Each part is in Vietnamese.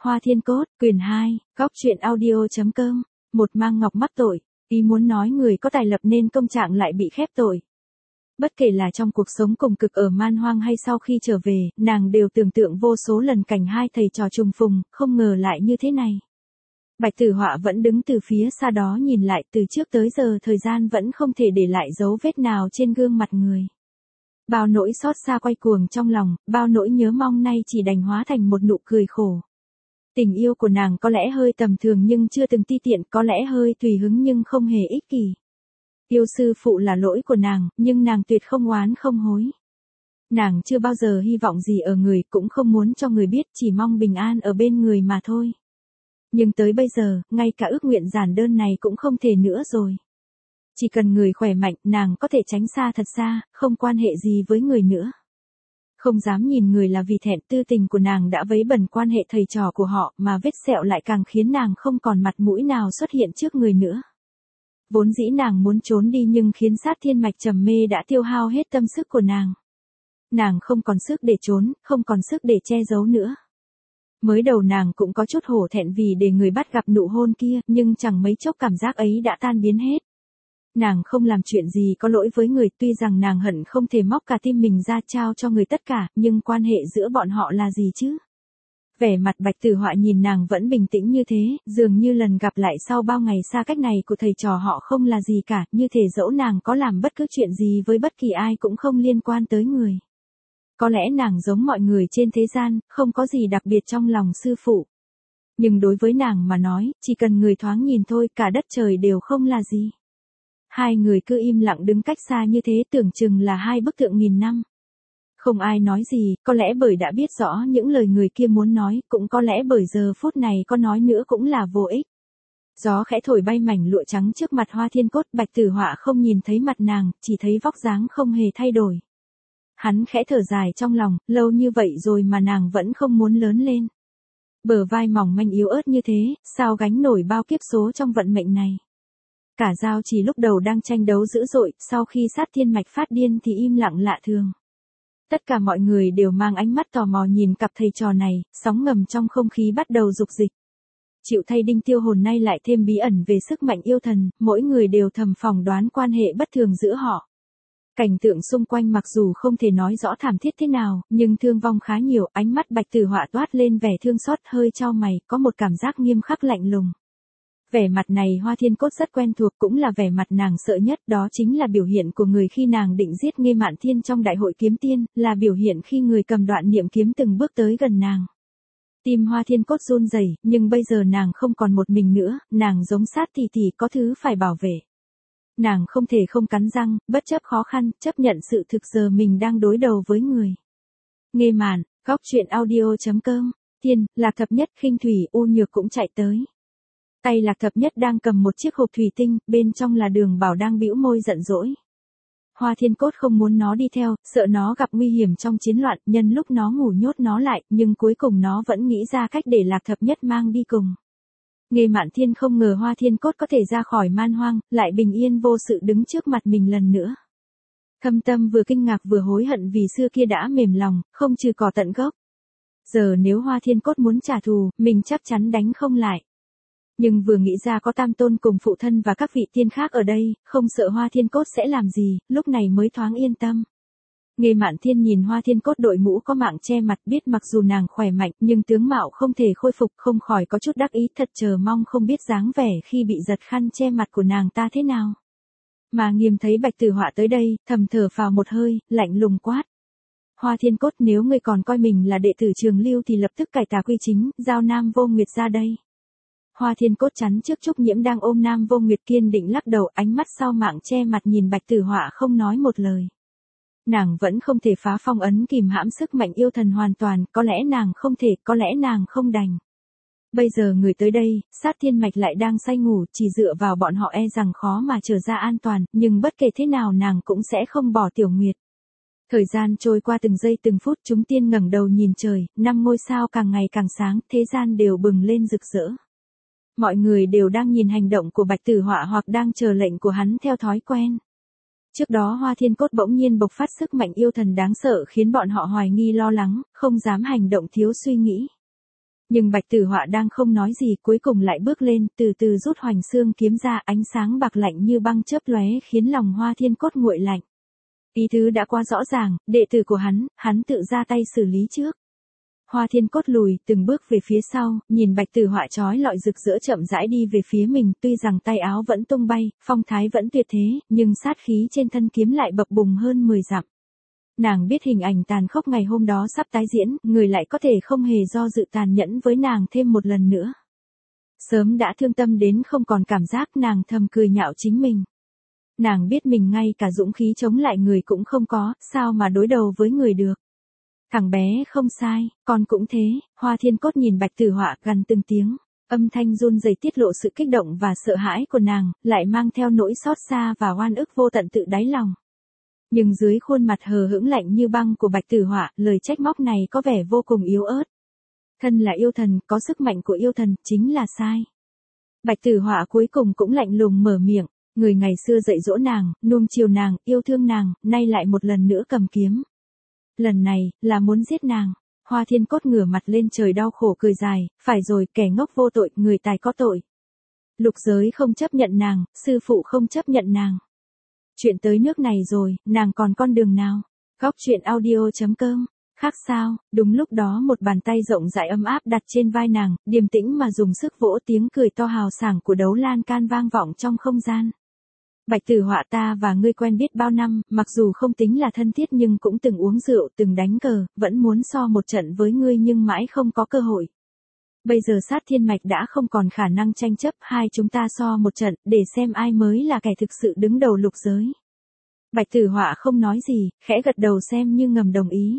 Hoa Thiên Cốt, quyển 2, góc truyện audio.com, một mang ngọc mắc tội, ý muốn nói người có tài lập nên công trạng lại bị khép tội. Bất kể là trong cuộc sống cùng cực ở man hoang hay sau khi trở về, nàng đều tưởng tượng vô số lần cảnh hai thầy trò trùng phùng, không ngờ lại như thế này. Bạch Tử Họa vẫn đứng từ phía xa đó nhìn lại, từ trước tới giờ thời gian vẫn không thể để lại dấu vết nào trên gương mặt người. Bao nỗi xót xa quay cuồng trong lòng, bao nỗi nhớ mong nay chỉ đành hóa thành một nụ cười khổ. Tình yêu của nàng có lẽ hơi tầm thường nhưng chưa từng ti tiện, có lẽ hơi tùy hứng nhưng không hề ích kỷ. Yêu sư phụ là lỗi của nàng, nhưng nàng tuyệt không oán không hối. Nàng chưa bao giờ hy vọng gì ở người, cũng không muốn cho người biết, chỉ mong bình an ở bên người mà thôi. Nhưng tới bây giờ, ngay cả ước nguyện giản đơn này cũng không thể nữa rồi. Chỉ cần người khỏe mạnh, nàng có thể tránh xa thật xa, không quan hệ gì với người nữa. Không dám nhìn người là vì thẹn, tư tình của nàng đã vấy bẩn quan hệ thầy trò của họ, mà vết sẹo lại càng khiến nàng không còn mặt mũi nào xuất hiện trước người nữa. Vốn dĩ nàng muốn trốn đi nhưng khiến sát thiên mạch trầm mê đã tiêu hao hết tâm sức của nàng. Nàng không còn sức để trốn, không còn sức để che giấu nữa. Mới đầu nàng cũng có chút hổ thẹn vì để người bắt gặp nụ hôn kia, nhưng chẳng mấy chốc cảm giác ấy đã tan biến hết. Nàng không làm chuyện gì có lỗi với người, tuy rằng nàng hận không thể móc cả tim mình ra trao cho người tất cả, nhưng quan hệ giữa bọn họ là gì chứ? Vẻ mặt Bạch Tử Họa nhìn nàng vẫn bình tĩnh như thế, dường như lần gặp lại sau bao ngày xa cách này của thầy trò họ không là gì cả, như thể dẫu nàng có làm bất cứ chuyện gì với bất kỳ ai cũng không liên quan tới người. Có lẽ nàng giống mọi người trên thế gian, không có gì đặc biệt trong lòng sư phụ. Nhưng đối với nàng mà nói, chỉ cần người thoáng nhìn thôi, cả đất trời đều không là gì. Hai người cứ im lặng đứng cách xa như thế, tưởng chừng là hai bức tượng nghìn năm. Không ai nói gì, có lẽ bởi đã biết rõ những lời người kia muốn nói, cũng có lẽ bởi giờ phút này có nói nữa cũng là vô ích. Gió khẽ thổi bay mảnh lụa trắng trước mặt Hoa Thiên Cốt, Bạch Tử Họa không nhìn thấy mặt nàng, chỉ thấy vóc dáng không hề thay đổi. Hắn khẽ thở dài trong lòng, lâu như vậy rồi mà nàng vẫn không muốn lớn lên. Bờ vai mỏng manh yếu ớt như thế, sao gánh nổi bao kiếp số trong vận mệnh này. Cả Giao Trì lúc đầu đang tranh đấu dữ dội, sau khi sát thiên mạch phát điên thì im lặng lạ thường. Tất cả mọi người đều mang ánh mắt tò mò nhìn cặp thầy trò này, sóng ngầm trong không khí bắt đầu dục dịch. Chịu thay Đinh Tiêu Hồn nay lại thêm bí ẩn về sức mạnh yêu thần, mỗi người đều thầm phỏng đoán quan hệ bất thường giữa họ. Cảnh tượng xung quanh mặc dù không thể nói rõ thảm thiết thế nào, nhưng thương vong khá nhiều, ánh mắt Bạch Tử Họa toát lên vẻ thương xót, hơi chau mày, có một cảm giác nghiêm khắc lạnh lùng. Vẻ mặt này Hoa Thiên Cốt rất quen thuộc, cũng là vẻ mặt nàng sợ nhất, đó chính là biểu hiện của người khi nàng định giết Nghê Mạn Thiên trong đại hội kiếm tiên, là biểu hiện khi người cầm đoạn niệm kiếm từng bước tới gần nàng. Tim Hoa Thiên Cốt run rẩy, nhưng bây giờ nàng không còn một mình nữa, nàng giống sát tỷ tỷ có thứ phải bảo vệ. Nàng không thể không cắn răng, bất chấp khó khăn, chấp nhận sự thực giờ mình đang đối đầu với người. Nghê Mạn, góc truyện audio.com, Thiên, Lạc Thập Nhất, Khinh Thủy, U Nhược cũng chạy tới. Tay Lạc Thập Nhất đang cầm một chiếc hộp thủy tinh, bên trong là Đường Bảo đang bĩu môi giận dỗi. Hoa Thiên Cốt không muốn nó đi theo, sợ nó gặp nguy hiểm trong chiến loạn, nhân lúc nó ngủ nhốt nó lại, nhưng cuối cùng nó vẫn nghĩ ra cách để Lạc Thập Nhất mang đi cùng. Nghê Mạn Thiên không ngờ Hoa Thiên Cốt có thể ra khỏi man hoang, lại bình yên vô sự đứng trước mặt mình lần nữa. Thâm tâm vừa kinh ngạc vừa hối hận vì xưa kia đã mềm lòng, không trừ cỏ tận gốc. Giờ nếu Hoa Thiên Cốt muốn trả thù, mình chắc chắn đánh không lại. Nhưng vừa nghĩ ra có Tam Tôn cùng phụ thân và các vị tiên khác ở đây, không sợ Hoa Thiên Cốt sẽ làm gì, lúc này mới thoáng yên tâm. Nghê Mạn Thiên nhìn Hoa Thiên Cốt đội mũ có mạng che mặt, biết mặc dù nàng khỏe mạnh nhưng tướng mạo không thể khôi phục, không khỏi có chút đắc ý, thật chờ mong không biết dáng vẻ khi bị giật khăn che mặt của nàng ta thế nào. Mà Nghiêm thấy Bạch Tử Họa tới đây, thầm thở phào một hơi, lạnh lùng quát. Hoa Thiên Cốt, nếu ngươi còn coi mình là đệ tử Trường Lưu thì lập tức cải tà quy chính, giao Nam Vô Nguyệt ra đây. Hoa Thiên Cốt chắn trước Trúc Nhiễm đang ôm Nam Vô Nguyệt kiên định lắc đầu, ánh mắt sau mạng che mặt nhìn Bạch Tử Họa không nói một lời. Nàng vẫn không thể phá phong ấn kìm hãm sức mạnh yêu thần hoàn toàn, có lẽ nàng không thể, có lẽ nàng không đành. Bây giờ người tới đây, sát thiên mạch lại đang say ngủ, chỉ dựa vào bọn họ e rằng khó mà trở ra an toàn, nhưng bất kể thế nào nàng cũng sẽ không bỏ Tiểu Nguyệt. Thời gian trôi qua từng giây từng phút, chúng tiên ngẩng đầu nhìn trời, 5 ngôi sao càng ngày càng sáng, thế gian đều bừng lên rực rỡ. Mọi người đều đang nhìn hành động của Bạch Tử Họa hoặc đang chờ lệnh của hắn theo thói quen. Trước đó Hoa Thiên Cốt bỗng nhiên bộc phát sức mạnh yêu thần đáng sợ khiến bọn họ hoài nghi lo lắng, không dám hành động thiếu suy nghĩ. Nhưng Bạch Tử Họa đang không nói gì, cuối cùng lại bước lên, từ từ rút Hoành Xương kiếm ra, ánh sáng bạc lạnh như băng chớp lóe khiến lòng Hoa Thiên Cốt nguội lạnh. Ý tứ đã quá rõ ràng, đệ tử của hắn tự ra tay xử lý trước. Hoa Thiên Cốt lùi từng bước về phía sau, nhìn Bạch Tử Họa chói lọi rực rỡ chậm rãi đi về phía mình, tuy rằng tay áo vẫn tung bay, phong thái vẫn tuyệt thế, nhưng sát khí trên thân kiếm lại bập bùng hơn 10 dặm. Nàng biết hình ảnh tàn khốc ngày hôm đó sắp tái diễn, người lại có thể không hề do dự tàn nhẫn với nàng thêm một lần nữa. Sớm đã thương tâm đến không còn cảm giác, nàng thầm cười nhạo chính mình. Nàng biết mình ngay cả dũng khí chống lại người cũng không có, sao mà đối đầu với người được. Thằng bé không sai, con cũng thế. Hoa Thiên Cốt nhìn Bạch Tử Họa gằn từng tiếng, âm thanh run rẩy tiết lộ sự kích động và sợ hãi của nàng, lại mang theo nỗi xót xa và oan ức vô tận tự đáy lòng. Nhưng dưới khuôn mặt hờ hững lạnh như băng của Bạch Tử Họa, lời trách móc này có vẻ vô cùng yếu ớt. Thân là yêu thần, có sức mạnh của yêu thần, chính là sai. Bạch Tử Họa cuối cùng cũng lạnh lùng mở miệng, người ngày xưa dạy dỗ nàng, nuông chiều nàng, yêu thương nàng, nay lại một lần nữa cầm kiếm. Lần này, là muốn giết nàng. Hoa Thiên Cốt ngửa mặt lên trời đau khổ cười dài, phải rồi, kẻ ngốc vô tội, người tài có tội. Lục giới không chấp nhận nàng, sư phụ không chấp nhận nàng. Chuyện tới nước này rồi, nàng còn con đường nào? Góc truyện audio.com. Khác sao, đúng lúc đó một bàn tay rộng rãi ấm áp đặt trên vai nàng, điềm tĩnh mà dùng sức vỗ, tiếng cười to hào sảng của Đấu Lan Can vang vọng trong không gian. Bạch Tử Họa, ta và ngươi quen biết bao năm, mặc dù không tính là thân thiết nhưng cũng từng uống rượu, từng đánh cờ, vẫn muốn so một trận với ngươi nhưng mãi không có cơ hội. Bây giờ sát thiên mạch đã không còn khả năng tranh chấp, hai chúng ta so một trận, để xem ai mới là kẻ thực sự đứng đầu lục giới. Bạch Tử Họa không nói gì, khẽ gật đầu xem như ngầm đồng ý.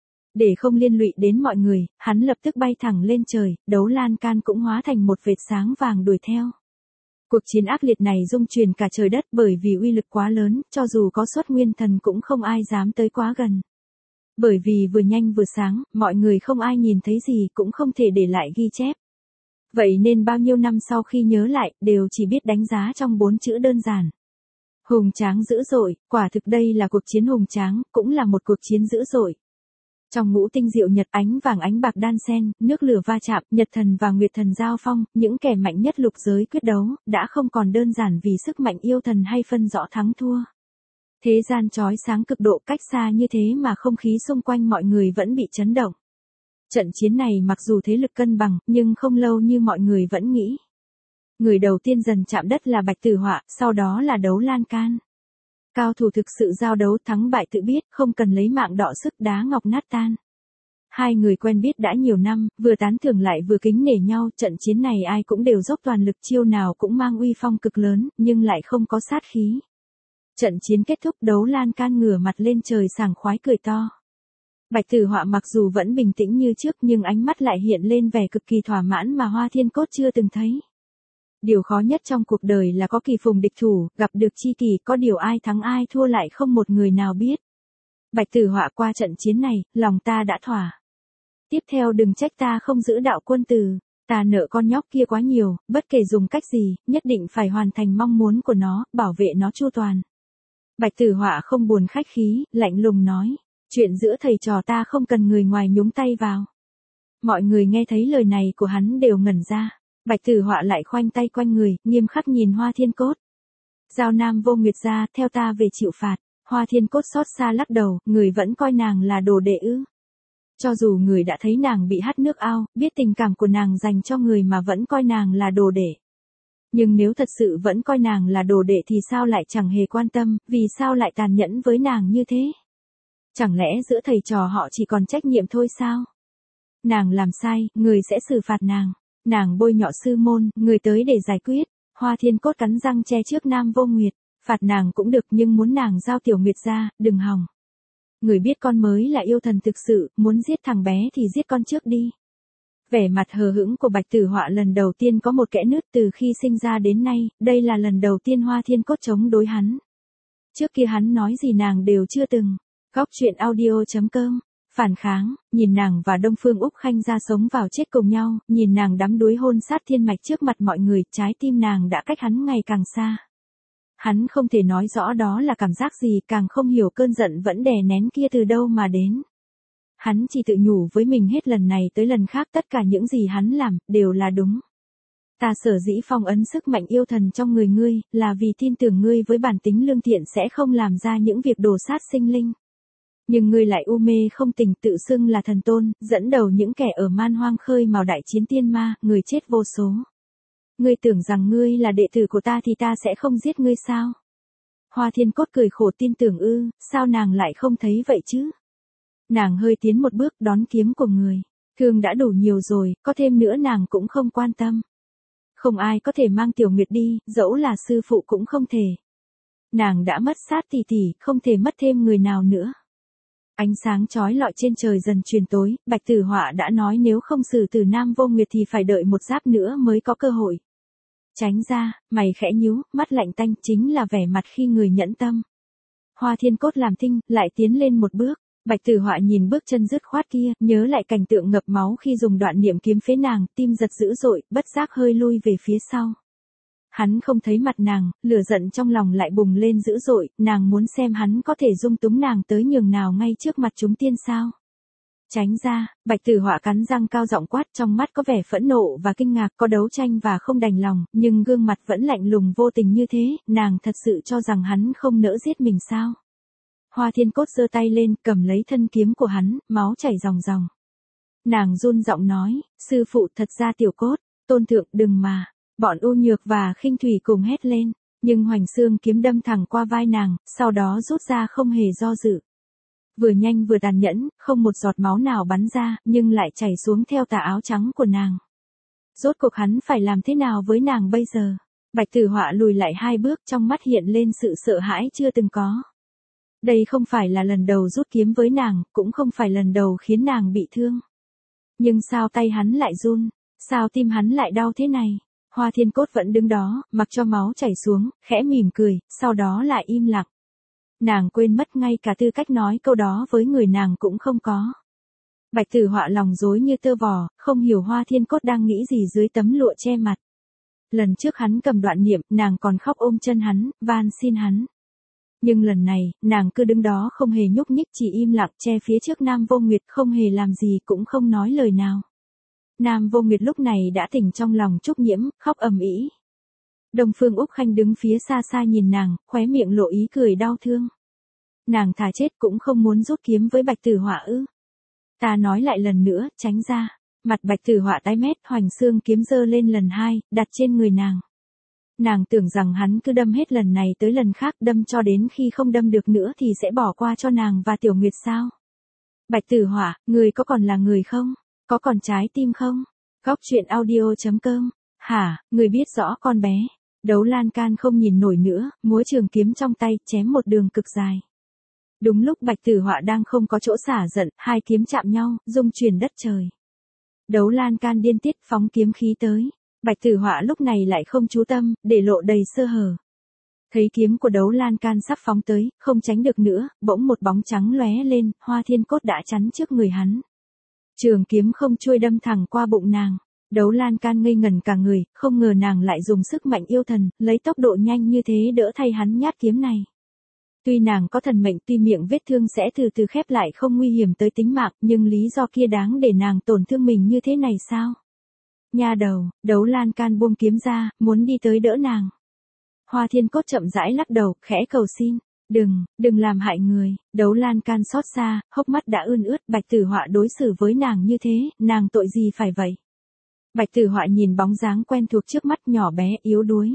Để không liên lụy đến mọi người, hắn lập tức bay thẳng lên trời, Đấu Lan Can cũng hóa thành một vệt sáng vàng đuổi theo. Cuộc chiến ác liệt này rung truyền cả trời đất, bởi vì uy lực quá lớn, cho dù có xuất nguyên thần cũng không ai dám tới quá gần. Bởi vì vừa nhanh vừa sáng, mọi người không ai nhìn thấy gì, cũng không thể để lại ghi chép. Vậy nên bao nhiêu năm sau khi nhớ lại, đều chỉ biết đánh giá trong 4 chữ đơn giản. Hùng tráng dữ dội, quả thực đây là cuộc chiến hùng tráng, cũng là một cuộc chiến dữ dội. Trong ngũ tinh diệu nhật, ánh vàng ánh bạc đan xen, nước lửa va chạm, nhật thần và nguyệt thần giao phong, những kẻ mạnh nhất lục giới quyết đấu, đã không còn đơn giản vì sức mạnh yêu thần hay phân rõ thắng thua. Thế gian chói sáng cực độ, cách xa như thế mà không khí xung quanh mọi người vẫn bị chấn động. Trận chiến này mặc dù thế lực cân bằng, nhưng không lâu như mọi người vẫn nghĩ. Người đầu tiên dần chạm đất là Bạch Tử Họa, sau đó là Đấu Lan Can. Cao thủ thực sự giao đấu, thắng bại tự biết, không cần lấy mạng đọ sức, đá ngọc nát tan. Hai người quen biết đã nhiều năm, vừa tán thưởng lại vừa kính nể nhau, trận chiến này ai cũng đều dốc toàn lực, chiêu nào cũng mang uy phong cực lớn, nhưng lại không có sát khí. Trận chiến kết thúc, Đấu Lan Can ngửa mặt lên trời sảng khoái cười to. Bạch Tử Họa mặc dù vẫn bình tĩnh như trước nhưng ánh mắt lại hiện lên vẻ cực kỳ thỏa mãn mà Hoa Thiên Cốt chưa từng thấy. Điều khó nhất trong cuộc đời là có kỳ phùng địch thủ, gặp được chi kỷ, có điều ai thắng ai thua lại không một người nào biết. Bạch Tử Họa, qua trận chiến này, lòng ta đã thỏa. Tiếp theo đừng trách ta không giữ đạo quân từ, ta nợ con nhóc kia quá nhiều, bất kể dùng cách gì, nhất định phải hoàn thành mong muốn của nó, bảo vệ nó chu toàn. Bạch Tử Họa không buồn khách khí, lạnh lùng nói, chuyện giữa thầy trò ta không cần người ngoài nhúng tay vào. Mọi người nghe thấy lời này của hắn đều ngẩn ra. Bạch Tử Họa lại khoanh tay quanh người, nghiêm khắc nhìn Hoa Thiên Cốt. Giao Nam Vô Nguyệt ra, theo ta về chịu phạt. Hoa Thiên Cốt xót xa lắc đầu, người vẫn coi nàng là đồ đệ ư? Cho dù người đã thấy nàng bị hắt nước ao, biết tình cảm của nàng dành cho người mà vẫn coi nàng là đồ đệ. Nhưng nếu thật sự vẫn coi nàng là đồ đệ thì sao lại chẳng hề quan tâm, vì sao lại tàn nhẫn với nàng như thế? Chẳng lẽ giữa thầy trò họ chỉ còn trách nhiệm thôi sao? Nàng làm sai, người sẽ xử phạt nàng. Nàng bôi nhọ sư môn, người tới để giải quyết. Hoa Thiên Cốt cắn răng che trước Nam Vô Nguyệt, phạt nàng cũng được nhưng muốn nàng giao Tiểu Nguyệt ra, đừng hòng. Người biết con mới là yêu thần thực sự, muốn giết thằng bé thì giết con trước đi. Vẻ mặt hờ hững của Bạch Tử Họa lần đầu tiên có một kẽ nứt từ khi sinh ra đến nay, đây là lần đầu tiên Hoa Thiên Cốt chống đối hắn. Trước kia hắn nói gì nàng đều chưa từng. Góc truyện audio.com. Phản kháng, nhìn nàng và Đông Phương Úc Khanh ra sống vào chết cùng nhau, nhìn nàng đắm đuối hôn sát thiên mạch trước mặt mọi người, trái tim nàng đã cách hắn ngày càng xa. Hắn không thể nói rõ đó là cảm giác gì, càng không hiểu cơn giận vẫn đè nén kia từ đâu mà đến. Hắn chỉ tự nhủ với mình hết lần này tới lần khác tất cả những gì hắn làm, đều là đúng. Ta sở dĩ phong ấn sức mạnh yêu thần trong người ngươi, là vì tin tưởng ngươi với bản tính lương thiện sẽ không làm ra những việc đổ sát sinh linh. Nhưng ngươi lại u mê không tỉnh tự xưng là thần tôn, dẫn đầu những kẻ ở man hoang khơi mào đại chiến tiên ma, người chết vô số. Ngươi tưởng rằng ngươi là đệ tử của ta thì ta sẽ không giết ngươi sao? Hoa Thiên Cốt cười khổ tin tưởng ư, sao nàng lại không thấy vậy chứ? Nàng hơi tiến một bước đón kiếm của người. Thương đã đủ nhiều rồi, có thêm nữa nàng cũng không quan tâm. Không ai có thể mang Tiểu Nguyệt đi, dẫu là sư phụ cũng không thể. Nàng đã mất sát tỷ tỷ, không thể mất thêm người nào nữa. Ánh sáng chói lọi trên trời dần chuyển tối, Bạch Tử Họa đã nói nếu không xử tử Nam Vô Nguyệt thì phải đợi một giáp nữa mới có cơ hội. Tránh ra, mày khẽ nhíu, mắt lạnh tanh chính là vẻ mặt khi người nhẫn tâm. Hoa Thiên Cốt làm thinh, lại tiến lên một bước. Bạch Tử Họa nhìn bước chân dứt khoát kia, nhớ lại cảnh tượng ngập máu khi dùng đoạn niệm kiếm phế nàng, tim giật dữ dội, bất giác hơi lui về phía sau. Hắn không thấy mặt nàng, lửa giận trong lòng lại bùng lên dữ dội, nàng muốn xem hắn có thể dung túng nàng tới nhường nào ngay trước mặt chúng tiên sao. Tránh ra, Bạch Tử Họa cắn răng cao giọng quát, trong mắt có vẻ phẫn nộ và kinh ngạc, có đấu tranh và không đành lòng, nhưng gương mặt vẫn lạnh lùng vô tình như thế, nàng thật sự cho rằng hắn không nỡ giết mình sao. Hoa Thiên Cốt giơ tay lên, cầm lấy thân kiếm của hắn, máu chảy ròng ròng. Nàng run giọng nói, sư phụ thật ra Tiểu Cốt, tôn thượng đừng mà. Bọn U Nhược và Khinh Thủy cùng hét lên, nhưng Hoành Xương kiếm đâm thẳng qua vai nàng, sau đó rút ra không hề do dự. Vừa nhanh vừa tàn nhẫn, không một giọt máu nào bắn ra, nhưng lại chảy xuống theo tà áo trắng của nàng. Rốt cuộc hắn phải làm thế nào với nàng bây giờ? Bạch Tử Họa lùi lại 2 bước, trong mắt hiện lên sự sợ hãi chưa từng có. Đây không phải là lần đầu rút kiếm với nàng, cũng không phải lần đầu khiến nàng bị thương. Nhưng sao tay hắn lại run? Sao tim hắn lại đau thế này? Hoa Thiên Cốt vẫn đứng đó, mặc cho máu chảy xuống, khẽ mỉm cười, sau đó lại im lặng. Nàng quên mất ngay cả tư cách nói câu đó với người nàng cũng không có. Bạch Tử Họa lòng rối như tơ vò, không hiểu Hoa Thiên Cốt đang nghĩ gì dưới tấm lụa che mặt. Lần trước hắn cầm đoạn niệm, nàng còn khóc ôm chân hắn, van xin hắn. Nhưng lần này, nàng cứ đứng đó không hề nhúc nhích, chỉ im lặng che phía trước Nam Vô Nguyệt, không hề làm gì cũng không nói lời nào. Nam Vô Nguyệt lúc này đã tỉnh trong lòng Trúc Nhiễm, khóc ầm ĩ. Đông Phương Úc Khanh đứng phía xa xa nhìn nàng, khóe miệng lộ ý cười đau thương. Nàng thà chết cũng không muốn rút kiếm với Bạch Tử Họa ư? Ta nói lại lần nữa, tránh ra. Mặt Bạch Tử Họa tái mét, Hoành Xương kiếm giơ lên lần 2, đặt trên người nàng. Nàng tưởng rằng hắn cứ đâm hết lần này tới lần khác, đâm cho đến khi không đâm được nữa thì sẽ bỏ qua cho nàng và Tiểu Nguyệt sao? Bạch Tử Họa, người có còn là người không? Có còn trái tim không? Góc truyện audio.com. Hả, người biết rõ con bé. Đấu Lan Can không nhìn nổi nữa, múa trường kiếm trong tay, chém một đường cực dài. Đúng lúc Bạch Tử Họa đang không có chỗ xả giận, 2 kiếm chạm nhau, rung chuyển đất trời. Đấu Lan Can điên tiết phóng kiếm khí tới. Bạch Tử Họa lúc này lại không chú tâm, để lộ đầy sơ hở. Thấy kiếm của Đấu Lan Can sắp phóng tới, không tránh được nữa, bỗng một bóng trắng lóe lên, Hoa Thiên Cốt đã chắn trước người hắn. Trường kiếm không chuôi đâm thẳng qua bụng nàng. Đấu Lan Can ngây ngẩn cả người, không ngờ nàng lại dùng sức mạnh yêu thần, lấy tốc độ nhanh như thế đỡ thay hắn nhát kiếm này. Tuy nàng có thần mệnh, tuy miệng vết thương sẽ từ từ khép lại không nguy hiểm tới tính mạng, nhưng lý do kia đáng để nàng tổn thương mình như thế này sao? Nha đầu, Đấu Lan Can buông kiếm ra, muốn đi tới đỡ nàng. Hoa Thiên Cốt chậm rãi lắc đầu, khẽ cầu xin. Đừng làm hại người. Đấu Lan Can xót xa, hốc mắt đã ươn ướt. Bạch Tử Họa đối xử với nàng như thế, nàng tội gì phải vậy? Bạch Tử Họa nhìn bóng dáng quen thuộc trước mắt, nhỏ bé, yếu đuối.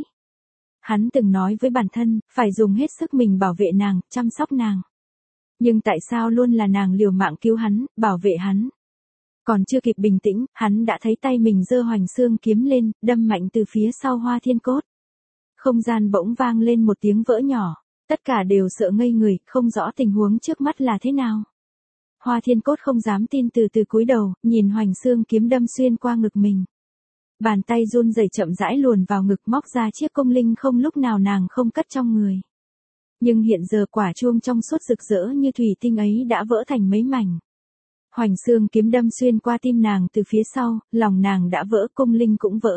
Hắn từng nói với bản thân, phải dùng hết sức mình bảo vệ nàng, chăm sóc nàng. Nhưng tại sao luôn là nàng liều mạng cứu hắn, bảo vệ hắn? Còn chưa kịp bình tĩnh, hắn đã thấy tay mình giơ Hoành Xương kiếm lên, đâm mạnh từ phía sau Hoa Thiên Cốt. Không gian bỗng vang lên một tiếng vỡ nhỏ. Tất cả đều sợ ngây người, không rõ tình huống trước mắt là thế nào. Hoa Thiên Cốt không dám tin, từ từ cúi đầu, nhìn Hoành Xương kiếm đâm xuyên qua ngực mình. Bàn tay run rẩy chậm rãi luồn vào ngực, móc ra chiếc công linh không lúc nào nàng không cất trong người. Nhưng hiện giờ quả chuông trong suốt rực rỡ như thủy tinh ấy đã vỡ thành mấy mảnh. Hoành Xương kiếm đâm xuyên qua tim nàng từ phía sau, lòng nàng đã vỡ, công linh cũng vỡ.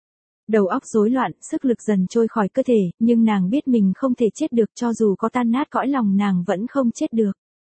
Đầu óc rối loạn, sức lực dần trôi khỏi cơ thể, nhưng nàng biết mình không thể chết được, cho dù có tan nát cõi lòng nàng vẫn không chết được.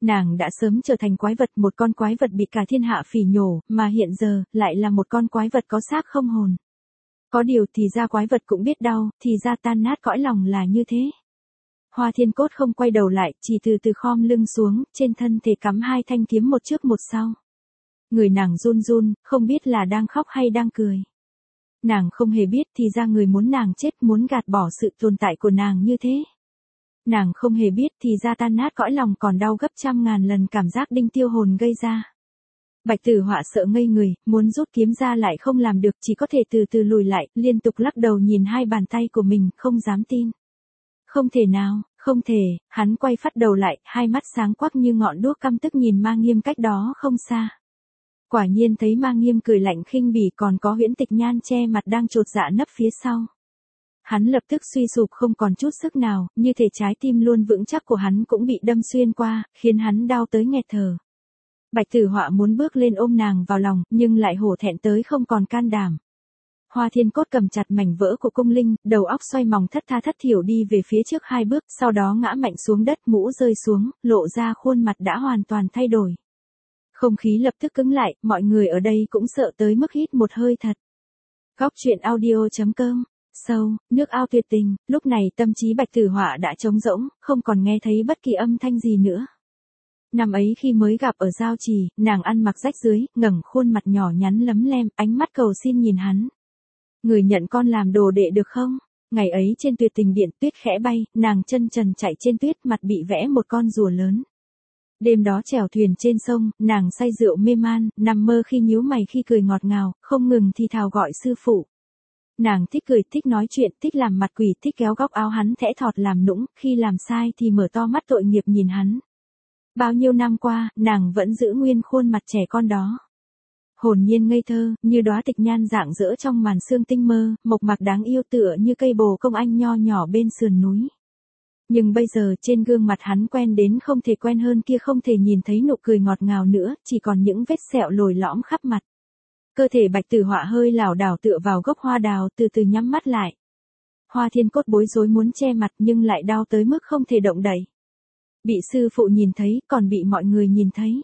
Nàng đã sớm trở thành quái vật, một con quái vật bị cả thiên hạ phỉ nhổ, mà hiện giờ, lại là một con quái vật có xác không hồn. Có điều thì ra quái vật cũng biết đau, thì ra tan nát cõi lòng là như thế. Hoa Thiên Cốt không quay đầu lại, chỉ từ từ khom lưng xuống, trên thân thể cắm 2 thanh kiếm một trước một sau. Người nàng run run, không biết là đang khóc hay đang cười. Nàng không hề biết thì ra người muốn nàng chết, muốn gạt bỏ sự tồn tại của nàng như thế. Nàng không hề biết thì ra tan nát cõi lòng còn đau gấp trăm ngàn lần cảm giác đinh tiêu hồn gây ra. Bạch Tử Họa sợ ngây người, muốn rút kiếm ra lại không làm được, chỉ có thể từ từ lùi lại, liên tục lắc đầu nhìn 2 bàn tay của mình, không dám tin. Không thể nào, không thể, hắn quay phát đầu lại, 2 mắt sáng quắc như ngọn đuốc căm tức nhìn Ma Nghiêm cách đó không xa. Quả nhiên thấy Ma Nghiêm cười lạnh khinh bỉ, còn có Huyễn Tịch Nhan che mặt đang chột dạ nấp phía sau. Hắn lập tức suy sụp không còn chút sức nào, như thể trái tim luôn vững chắc của hắn cũng bị đâm xuyên qua, khiến hắn đau tới nghẹt thở. Bạch Tử Họa muốn bước lên ôm nàng vào lòng, nhưng lại hổ thẹn tới không còn can đảm. Hoa Thiên Cốt cầm chặt mảnh vỡ của cung linh, đầu óc xoay mòng thất tha thất thiểu đi về phía trước 2 bước, sau đó ngã mạnh xuống đất, mũ rơi xuống, lộ ra khuôn mặt đã hoàn toàn thay đổi. Không khí lập tức cứng lại, mọi người ở đây cũng sợ tới mức hít một hơi thật. Góc truyện audio.com. Sâu, nước ao tuyệt tình, lúc này tâm trí Bạch Tử Họa đã trống rỗng, không còn nghe thấy bất kỳ âm thanh gì nữa. Năm ấy khi mới gặp ở Giao Trì, nàng ăn mặc rách rưới, ngẩng khuôn mặt nhỏ nhắn lấm lem, ánh mắt cầu xin nhìn hắn. Người nhận con làm đồ đệ được không? Ngày ấy trên Tuyệt Tình Điện tuyết khẽ bay, nàng chân trần chạy trên tuyết, mặt bị vẽ một con rùa lớn. Đêm đó chèo thuyền trên sông, nàng say rượu mê man, nằm mơ khi nhíu mày khi cười ngọt ngào, không ngừng thì thào gọi sư phụ. Nàng thích cười, thích nói chuyện, thích làm mặt quỷ, thích kéo góc áo hắn thẽ thọt làm nũng, khi làm sai thì mở to mắt tội nghiệp nhìn hắn. Bao nhiêu năm qua, nàng vẫn giữ nguyên khuôn mặt trẻ con đó. Hồn nhiên ngây thơ, như đóa tịch nhan rạng rỡ trong màn sương tinh mơ, mộc mạc đáng yêu tựa như cây bồ công anh nho nhỏ bên sườn núi. Nhưng bây giờ trên gương mặt hắn quen đến không thể quen hơn kia, không thể nhìn thấy nụ cười ngọt ngào nữa, chỉ còn những vết sẹo lồi lõm khắp mặt. Cơ thể Bạch Tử Họa hơi lảo đảo tựa vào gốc hoa đào, từ từ nhắm mắt lại. Hoa Thiên Cốt bối rối muốn che mặt nhưng lại đau tới mức không thể động đậy. Bị sư phụ nhìn thấy, còn bị mọi người nhìn thấy.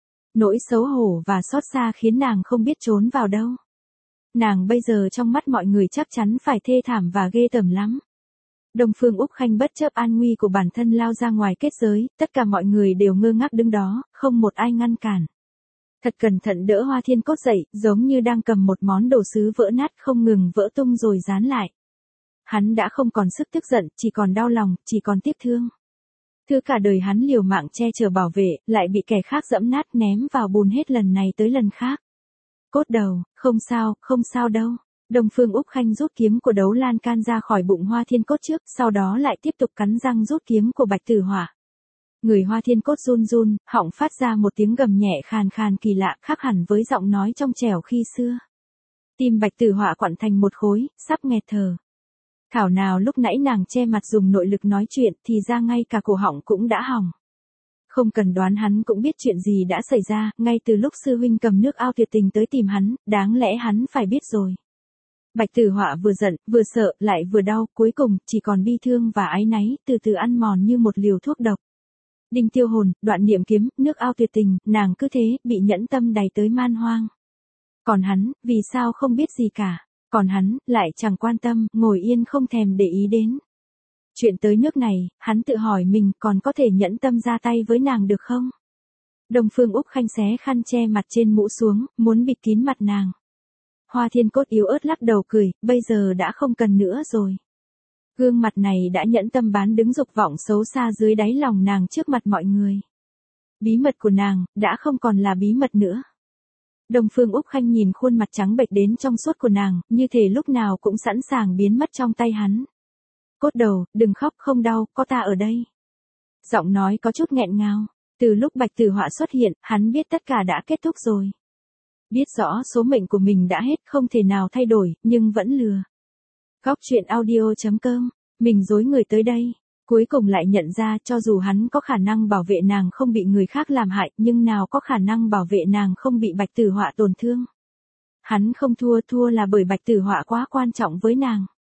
Nỗi xấu hổ và xót xa khiến nàng không biết trốn vào đâu. Nàng bây giờ trong mắt mọi người chắc chắn phải thê thảm và ghê tởm lắm. Đông Phương Úc Khanh bất chấp an nguy của bản thân lao ra ngoài kết giới, tất cả mọi người đều ngơ ngác đứng đó, không một ai ngăn cản. Thật cẩn thận đỡ Hoa Thiên Cốt dậy, giống như đang cầm một món đồ sứ vỡ nát không ngừng vỡ tung rồi dán lại. Hắn đã không còn sức tức giận, chỉ còn đau lòng, chỉ còn tiếc thương. Thứ cả đời hắn liều mạng che chở bảo vệ, lại bị kẻ khác dẫm nát ném vào bùn hết lần này tới lần khác. Cốt đầu, không sao đâu. Đông Phương Úc Khanh rút kiếm của Đấu Lan Can ra khỏi bụng Hoa Thiên Cốt trước, sau đó lại tiếp tục cắn răng rút kiếm của Bạch Tử Họa. Người Hoa Thiên Cốt run run, họng phát ra một tiếng gầm nhẹ khàn khàn kỳ lạ, khác hẳn với giọng nói trong trẻo khi xưa. Tim Bạch Tử Họa quặn thành một khối, sắp nghẹt thở. Thảo nào lúc nãy nàng che mặt dùng nội lực nói chuyện, thì ra ngay cả cổ họng cũng đã hỏng. Không cần đoán hắn cũng biết chuyện gì đã xảy ra, ngay từ lúc sư huynh cầm nước ao tuyệt tình tới tìm hắn, đáng lẽ hắn phải biết rồi. Bạch Tử Họa vừa giận, vừa sợ, lại vừa đau, cuối cùng chỉ còn bi thương và áy náy, từ từ ăn mòn như một liều thuốc độc. Đinh tiêu hồn, đoạn niệm kiếm, nước ao tuyệt tình, nàng cứ thế, bị nhẫn tâm đày tới man hoang. Còn hắn, vì sao không biết gì cả. Còn hắn, lại chẳng quan tâm, ngồi yên không thèm để ý đến. Chuyện tới nước này, hắn tự hỏi mình còn có thể nhẫn tâm ra tay với nàng được không? Đông Phương Úc Khanh xé khăn che mặt trên mũ xuống, muốn bịt kín mặt nàng. Hoa Thiên Cốt yếu ớt lắc đầu cười, bây giờ đã không cần nữa rồi. Gương mặt này đã nhẫn tâm bán đứng dục vọng xấu xa dưới đáy lòng nàng trước mặt mọi người. Bí mật của nàng, đã không còn là bí mật nữa. Đông Phương Úc Khanh nhìn khuôn mặt trắng bệch đến trong suốt của nàng, như thể lúc nào cũng sẵn sàng biến mất trong tay hắn. Cốt đầu, đừng khóc, không đau, có ta ở đây. Giọng nói có chút nghẹn ngào. Từ lúc Bạch Tử Họa xuất hiện, hắn biết tất cả đã kết thúc rồi. Biết rõ số mệnh của mình đã hết, không thể nào thay đổi, nhưng vẫn lừa. Góc truyện audio.com, mình dối người tới đây. Cuối cùng lại nhận ra cho dù hắn có khả năng bảo vệ nàng không bị người khác làm hại, nhưng nào có khả năng bảo vệ nàng không bị Bạch Tử Họa tổn thương. Hắn không thua là bởi Bạch Tử Họa quá quan trọng với nàng.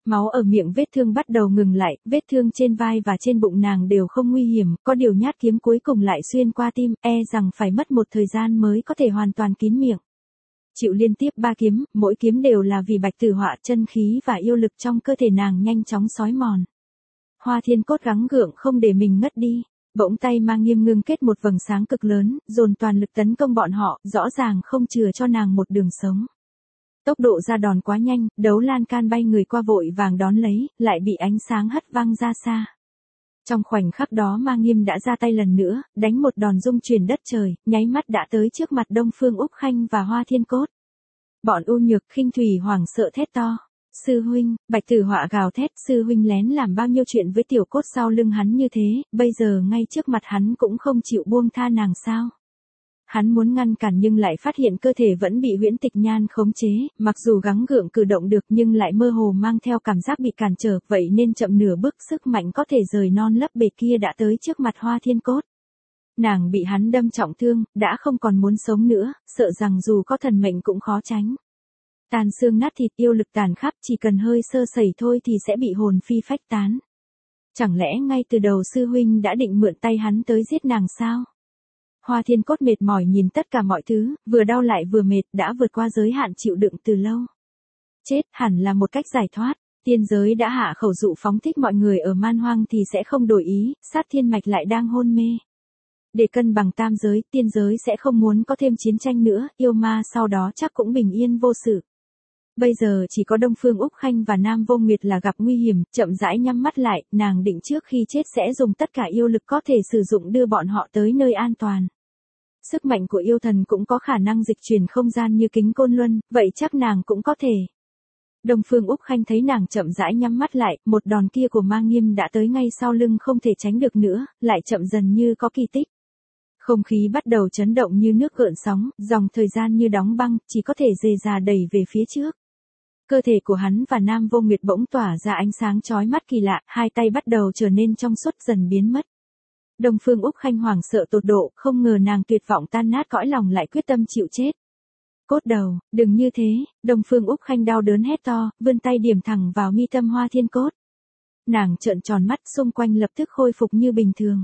Máu ở miệng vết thương bắt đầu ngừng lại, vết thương trên vai và trên bụng nàng đều không nguy hiểm, có điều nhát kiếm cuối cùng lại xuyên qua tim, rằng phải mất một thời gian mới có thể hoàn toàn kín miệng. Chịu liên tiếp 3 kiếm, mỗi kiếm đều là vì Bạch Tử Họa, chân khí và yêu lực trong cơ thể nàng nhanh chóng xói mòn. Hoa Thiên Cốt gắng gượng không để mình ngất đi, bỗng tay Ma Nghiêm ngưng kết một vầng sáng cực lớn, dồn toàn lực tấn công bọn họ, rõ ràng không chừa cho nàng một đường sống. Tốc độ ra đòn quá nhanh, Đấu Lan Can bay người qua vội vàng đón lấy, lại bị ánh sáng hất văng ra xa. Trong khoảnh khắc đó Ma Nghiêm đã ra tay lần nữa, đánh một đòn rung chuyển đất trời, nháy mắt đã tới trước mặt Đông Phương Úc Khanh và Hoa Thiên Cốt. Bọn U Nhược, Khinh Thủy hoảng sợ thét to. Sư huynh, Bạch Tử Họa gào thét, sư huynh lén làm bao nhiêu chuyện với Tiểu Cốt sau lưng hắn như thế, bây giờ ngay trước mặt hắn cũng không chịu buông tha nàng sao. Hắn muốn ngăn cản nhưng lại phát hiện cơ thể vẫn bị Huyễn Tịch Nhan khống chế, mặc dù gắng gượng cử động được nhưng lại mơ hồ mang theo cảm giác bị cản trở, vậy nên chậm nửa bước sức mạnh có thể rời non lấp bể kia đã tới trước mặt Hoa Thiên Cốt. Nàng bị hắn đâm trọng thương, đã không còn muốn sống nữa, sợ rằng dù có thần mệnh cũng khó tránh. Tàn xương nát thịt, yêu lực tàn khắp, chỉ cần hơi sơ sẩy thôi thì sẽ bị hồn phi phách tán. Chẳng lẽ ngay từ đầu sư huynh đã định mượn tay hắn tới giết nàng sao? Hoa Thiên Cốt mệt mỏi nhìn tất cả mọi thứ, vừa đau lại vừa mệt, đã vượt qua giới hạn chịu đựng từ lâu. Chết hẳn là một cách giải thoát, tiên giới đã hạ khẩu dụ phóng thích mọi người ở man hoang thì sẽ không đổi ý, Sát Thiên Mạch lại đang hôn mê. Để cân bằng tam giới, tiên giới sẽ không muốn có thêm chiến tranh nữa, yêu ma sau đó chắc cũng bình yên vô sự. Bây giờ chỉ có Đông Phương Úc Khanh và Nam Vô Nguyệt là gặp nguy hiểm, chậm rãi nhắm mắt lại, nàng định trước khi chết sẽ dùng tất cả yêu lực có thể sử dụng đưa bọn họ tới nơi an toàn. Sức mạnh của yêu thần cũng có khả năng dịch chuyển không gian như kính côn luân, vậy chắc nàng cũng có thể. Đông Phương Úc Khanh thấy nàng chậm rãi nhắm mắt lại, một đòn kia của Ma Nghiêm đã tới ngay sau lưng không thể tránh được nữa, lại chậm dần như có kỳ tích. Không khí bắt đầu chấn động như nước gợn sóng, dòng thời gian như đóng băng, chỉ có thể dề dà đẩy về phía trước. Cơ thể của hắn và Nam Vô Nguyệt bỗng tỏa ra ánh sáng chói mắt kỳ lạ, hai tay bắt đầu trở nên trong suốt dần biến mất. Đông Phương Úc Khanh hoảng sợ tột độ, không ngờ nàng tuyệt vọng tan nát cõi lòng lại quyết tâm chịu chết. Cốt đầu, đừng như thế, Đông Phương Úc Khanh đau đớn hét to, vươn tay điểm thẳng vào mi tâm Hoa Thiên Cốt. Nàng trợn tròn mắt, xung quanh lập tức khôi phục như bình thường.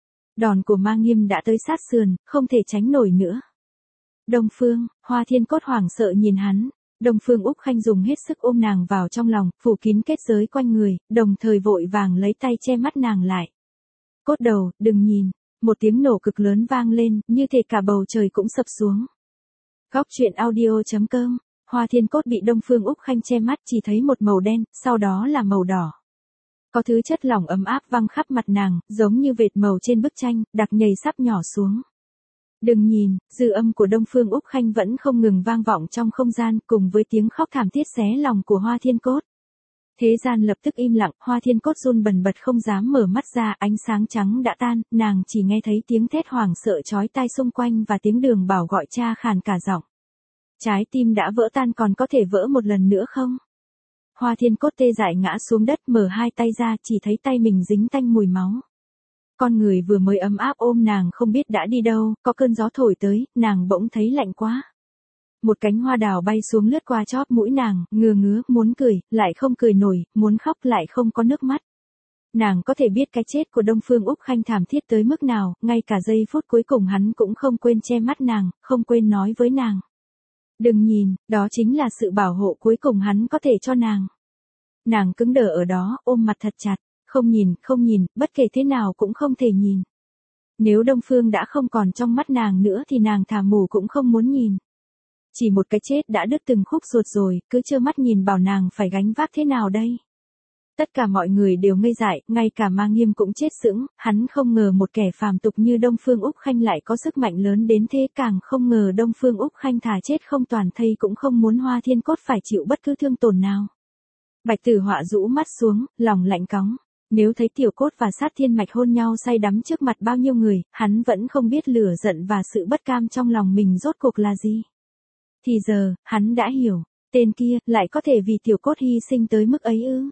Đòn của Ma Nghiêm đã tới sát sườn, không thể tránh nổi nữa. Đông Phương, Hoa Thiên Cốt hoảng sợ nhìn hắn. Đông Phương Úc Khanh dùng hết sức ôm nàng vào trong lòng, phủ kín kết giới quanh người, đồng thời vội vàng lấy tay che mắt nàng lại. Cốt đầu, đừng nhìn. Một tiếng nổ cực lớn vang lên, như thể cả bầu trời cũng sập xuống. Góc truyện audio.com. Hoa Thiên Cốt bị Đông Phương Úc Khanh che mắt, chỉ thấy một màu đen, sau đó là màu đỏ. Có thứ chất lỏng ấm áp văng khắp mặt nàng, giống như vệt màu trên bức tranh, đặc nhầy sắp nhỏ xuống. Đừng nhìn, dư âm của Đông Phương Úc Khanh vẫn không ngừng vang vọng trong không gian, cùng với tiếng khóc thảm thiết xé lòng của Hoa Thiên Cốt. Thế gian lập tức im lặng, Hoa Thiên Cốt run bần bật không dám mở mắt ra, ánh sáng trắng đã tan, nàng chỉ nghe thấy tiếng thét hoảng sợ chói tai xung quanh và tiếng Đường Bảo gọi cha khàn cả giọng. Trái tim đã vỡ tan còn có thể vỡ một lần nữa không? Hoa Thiên Cốt tê dại ngã xuống đất, mở hai tay ra, chỉ thấy tay mình dính tanh mùi máu. Con người vừa mới ấm áp ôm nàng không biết đã đi đâu, có cơn gió thổi tới, nàng bỗng thấy lạnh quá. Một cánh hoa đào bay xuống lướt qua chóp mũi nàng, ngứa ngứa, muốn cười, lại không cười nổi, muốn khóc lại không có nước mắt. Nàng có thể biết cái chết của Đông Phương Úc Khanh thảm thiết tới mức nào, ngay cả giây phút cuối cùng hắn cũng không quên che mắt nàng, không quên nói với nàng. Đừng nhìn, đó chính là sự bảo hộ cuối cùng hắn có thể cho nàng. Nàng cứng đờ ở đó, ôm mặt thật chặt, không nhìn, bất kể thế nào cũng không thể nhìn. Nếu Đông Phương đã không còn trong mắt nàng nữa thì nàng thà mù cũng không muốn nhìn. Chỉ một cái chết đã đứt từng khúc ruột rồi, cứ trơ mắt nhìn bảo nàng phải gánh vác thế nào đây? Tất cả mọi người đều ngây dại, ngay cả Ma Nghiêm cũng chết sững, hắn không ngờ một kẻ phàm tục như Đông Phương Úc Khanh lại có sức mạnh lớn đến thế, càng không ngờ Đông Phương Úc Khanh thà chết không toàn thây cũng không muốn Hoa Thiên Cốt phải chịu bất cứ thương tổn nào. Bạch Tử Họa rũ mắt xuống, lòng lạnh cóng. Nếu thấy Tiểu Cốt và Sát Thiên Mạch hôn nhau say đắm trước mặt bao nhiêu người, hắn vẫn không biết lửa giận và sự bất cam trong lòng mình rốt cuộc là gì. Thì giờ, hắn đã hiểu, tên kia lại có thể vì Tiểu Cốt hy sinh tới mức ấy ư?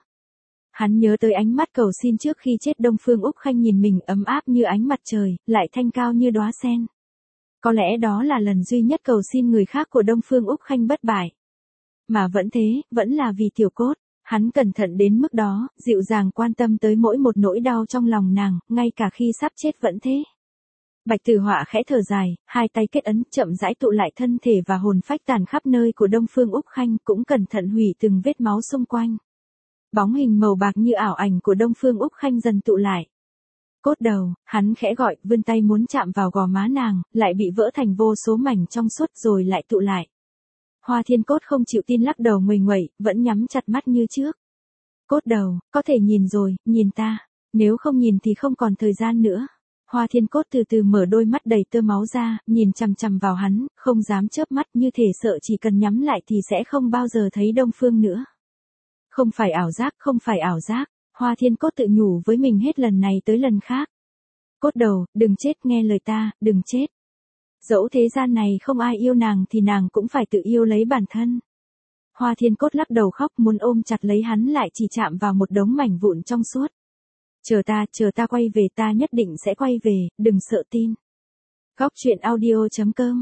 Hắn nhớ tới ánh mắt cầu xin trước khi chết Đông Phương Úc Khanh nhìn mình ấm áp như ánh mặt trời, lại thanh cao như đóa sen. Có lẽ đó là lần duy nhất cầu xin người khác của Đông Phương Úc Khanh bất bại. Mà vẫn thế, vẫn là vì Tiểu Cốt. Hắn cẩn thận đến mức đó, dịu dàng quan tâm tới mỗi một nỗi đau trong lòng nàng, ngay cả khi sắp chết vẫn thế. Bạch Tử Họa khẽ thở dài, hai tay kết ấn, chậm rãi tụ lại thân thể và hồn phách tàn khắp nơi của Đông Phương Úc Khanh, cũng cẩn thận hủy từng vết máu xung quanh. Bóng hình màu bạc như ảo ảnh của Đông Phương Úc Khanh dần tụ lại. Cốt đầu, hắn khẽ gọi, vươn tay muốn chạm vào gò má nàng, lại bị vỡ thành vô số mảnh trong suốt rồi lại tụ lại. Hoa Thiên Cốt không chịu tin lắc đầu nguầy nguậy, vẫn nhắm chặt mắt như trước. Cốt đầu, có thể nhìn rồi, nhìn ta. Nếu không nhìn thì không còn thời gian nữa. Hoa Thiên Cốt từ từ mở đôi mắt đầy tơ máu ra, nhìn chằm chằm vào hắn, không dám chớp mắt, như thể sợ chỉ cần nhắm lại thì sẽ không bao giờ thấy Đông Phương nữa. Không phải ảo giác, không phải ảo giác. Hoa Thiên Cốt tự nhủ với mình hết lần này tới lần khác. Cốt đầu, đừng chết, nghe lời ta, đừng chết. Dẫu thế gian này không ai yêu nàng thì nàng cũng phải tự yêu lấy bản thân. Hoa Thiên Cốt lắc đầu khóc, muốn ôm chặt lấy hắn, lại chỉ chạm vào một đống mảnh vụn trong suốt. Chờ ta quay về, ta nhất định sẽ quay về, đừng sợ tin. Góc truyện audio.com.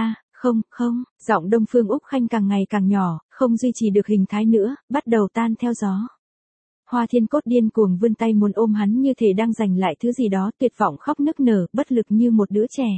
Không, giọng Đông Phương Úc Khanh càng ngày càng nhỏ, không duy trì được hình thái nữa, bắt đầu tan theo gió. Hoa Thiên Cốt điên cuồng vươn tay muốn ôm hắn, như thể đang giành lại thứ gì đó, tuyệt vọng khóc nức nở, bất lực như một đứa trẻ.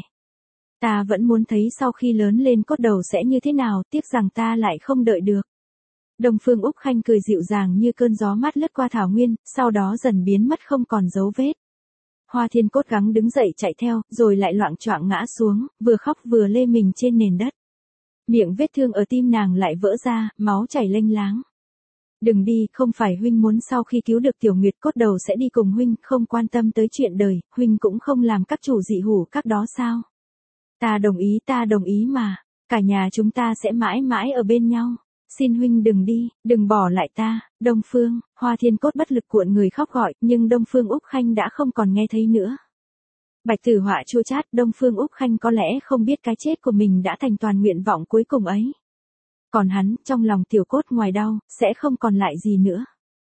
Ta vẫn muốn thấy sau khi lớn lên Cốt đầu sẽ như thế nào, tiếc rằng ta lại không đợi được. Đông Phương Úc Khanh cười dịu dàng như cơn gió mát lướt qua thảo nguyên, sau đó dần biến mất không còn dấu vết. Hoa Thiên Cốt gắng đứng dậy chạy theo, rồi lại loạng choạng ngã xuống, vừa khóc vừa lê mình trên nền đất. Miệng vết thương ở tim nàng lại vỡ ra, máu chảy lênh láng. Đừng đi, không phải huynh muốn sau khi cứu được Tiểu Nguyệt Cốt đầu sẽ đi cùng huynh, không quan tâm tới chuyện đời, huynh cũng không làm các chủ dị hủ các đó sao? Ta đồng ý mà, cả nhà chúng ta sẽ mãi mãi ở bên nhau. Xin huynh đừng đi, đừng bỏ lại ta. Đông Phương. Hoa Thiên Cốt bất lực cuộn người khóc gọi, nhưng Đông Phương Úc Khanh đã không còn nghe thấy nữa. Bạch Tử Họa chua chát, Đông Phương Úc Khanh có lẽ không biết cái chết của mình đã thành toàn nguyện vọng cuối cùng ấy. Còn hắn, trong lòng Tiểu Cốt ngoài đau, sẽ không còn lại gì nữa.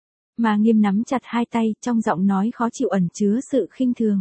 Mà Nghiêm nắm chặt hai tay, trong giọng nói khó chịu ẩn chứa sự khinh thường.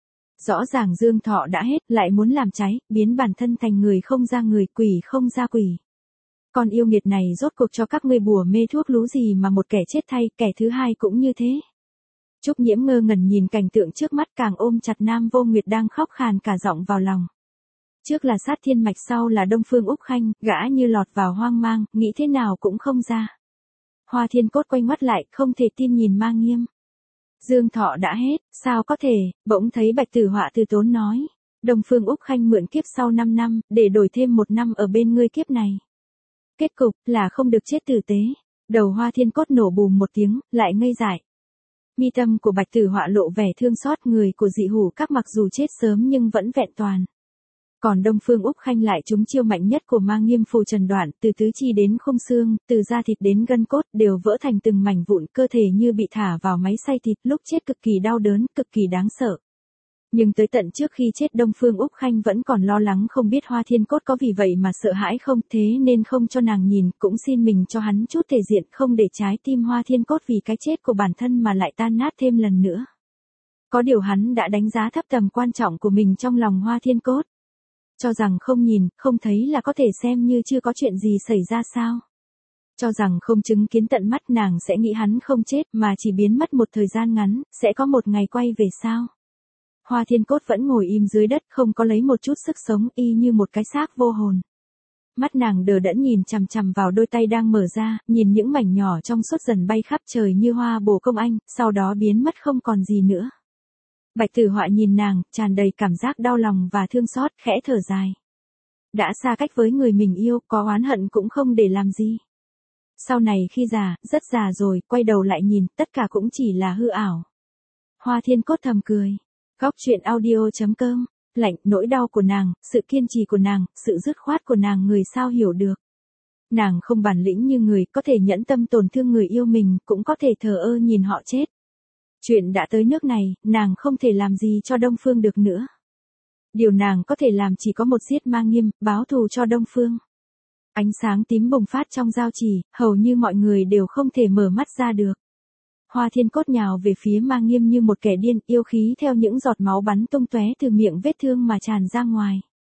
Rõ ràng dương thọ đã hết, lại muốn làm cháy, biến bản thân thành người không ra người, quỷ không ra quỷ. Con yêu nghiệt này rốt cuộc cho các ngươi bùa mê thuốc lú gì mà một kẻ chết thay, kẻ thứ hai cũng như thế. Trúc Nhiễm ngơ ngẩn nhìn cảnh tượng trước mắt, càng ôm chặt Nam Vô Nguyệt đang khóc khàn cả giọng vào lòng. Trước là Sát Thiên Mạch, sau là Đông Phương Úc Khanh, gã như lọt vào hoang mang, nghĩ thế nào cũng không ra. Hoa Thiên Cốt quay mắt lại, không thể tin nhìn Ma Nghiêm. Dương thọ đã hết, sao có thể? Bỗng thấy Bạch Tử Họa từ tốn nói. Đông Phương Úc Khanh mượn kiếp sau 5 năm, để đổi thêm 1 năm ở bên ngươi kiếp này. Kết cục là không được chết tử tế. Đầu Hoa Thiên Cốt nổ bùm một tiếng, lại ngây dại. Mi tâm của Bạch Tử Họa lộ vẻ thương xót, người của dị hủ các mặc dù chết sớm nhưng vẫn vẹn toàn. Còn Đông Phương Úc Khanh lại trúng chiêu mạnh nhất của Ma Nghiêm phù trần đoạn, từ tứ chi đến khung xương, từ da thịt đến gân cốt, đều vỡ thành từng mảnh vụn, cơ thể như bị thả vào máy xay thịt, lúc chết cực kỳ đau đớn, cực kỳ đáng sợ. Nhưng tới tận trước khi chết Đông Phương Úc Khanh vẫn còn lo lắng không biết Hoa Thiên Cốt có vì vậy mà sợ hãi không, thế nên không cho nàng nhìn, cũng xin mình cho hắn chút thể diện, không để trái tim Hoa Thiên Cốt vì cái chết của bản thân mà lại tan nát thêm lần nữa. Có điều hắn đã đánh giá thấp tầm quan trọng của mình trong lòng Hoa Thiên Cốt. Cho rằng không nhìn, không thấy là có thể xem như chưa có chuyện gì xảy ra sao. Cho rằng không chứng kiến tận mắt nàng sẽ nghĩ hắn không chết mà chỉ biến mất một thời gian ngắn, sẽ có một ngày quay về sao. Hoa Thiên Cốt vẫn ngồi im dưới đất, không có lấy một chút sức sống, y như một cái xác vô hồn. Mắt nàng đờ đẫn nhìn chằm chằm vào đôi tay đang mở ra, nhìn những mảnh nhỏ trong suốt dần bay khắp trời như hoa bồ công anh, sau đó biến mất không còn gì nữa. Bạch Tử Họa nhìn nàng, tràn đầy cảm giác đau lòng và thương xót, khẽ thở dài. Đã xa cách với người mình yêu, có oán hận cũng không để làm gì. Sau này khi già, rất già rồi, quay đầu lại nhìn, tất cả cũng chỉ là hư ảo. Hoa Thiên Cốt thầm cười. Góc truyện audio.com. Lạnh, nỗi đau của nàng, sự kiên trì của nàng, sự dứt khoát của nàng người sao hiểu được. Nàng không bản lĩnh như người, có thể nhẫn tâm tổn thương người yêu mình, cũng có thể thờ ơ nhìn họ chết. Chuyện đã tới nước này, nàng không thể làm gì cho Đông Phương được nữa. Điều nàng có thể làm chỉ có một, giết Ma Nghiêm, báo thù cho Đông Phương. Ánh sáng tím bùng phát trong giao chỉ, hầu như mọi người đều không thể mở mắt ra được. Hoa Thiên Cốt nhào về phía Ma Nghiêm như một kẻ điên, yêu khí theo những giọt máu bắn tung tóe từ miệng vết thương mà tràn ra ngoài.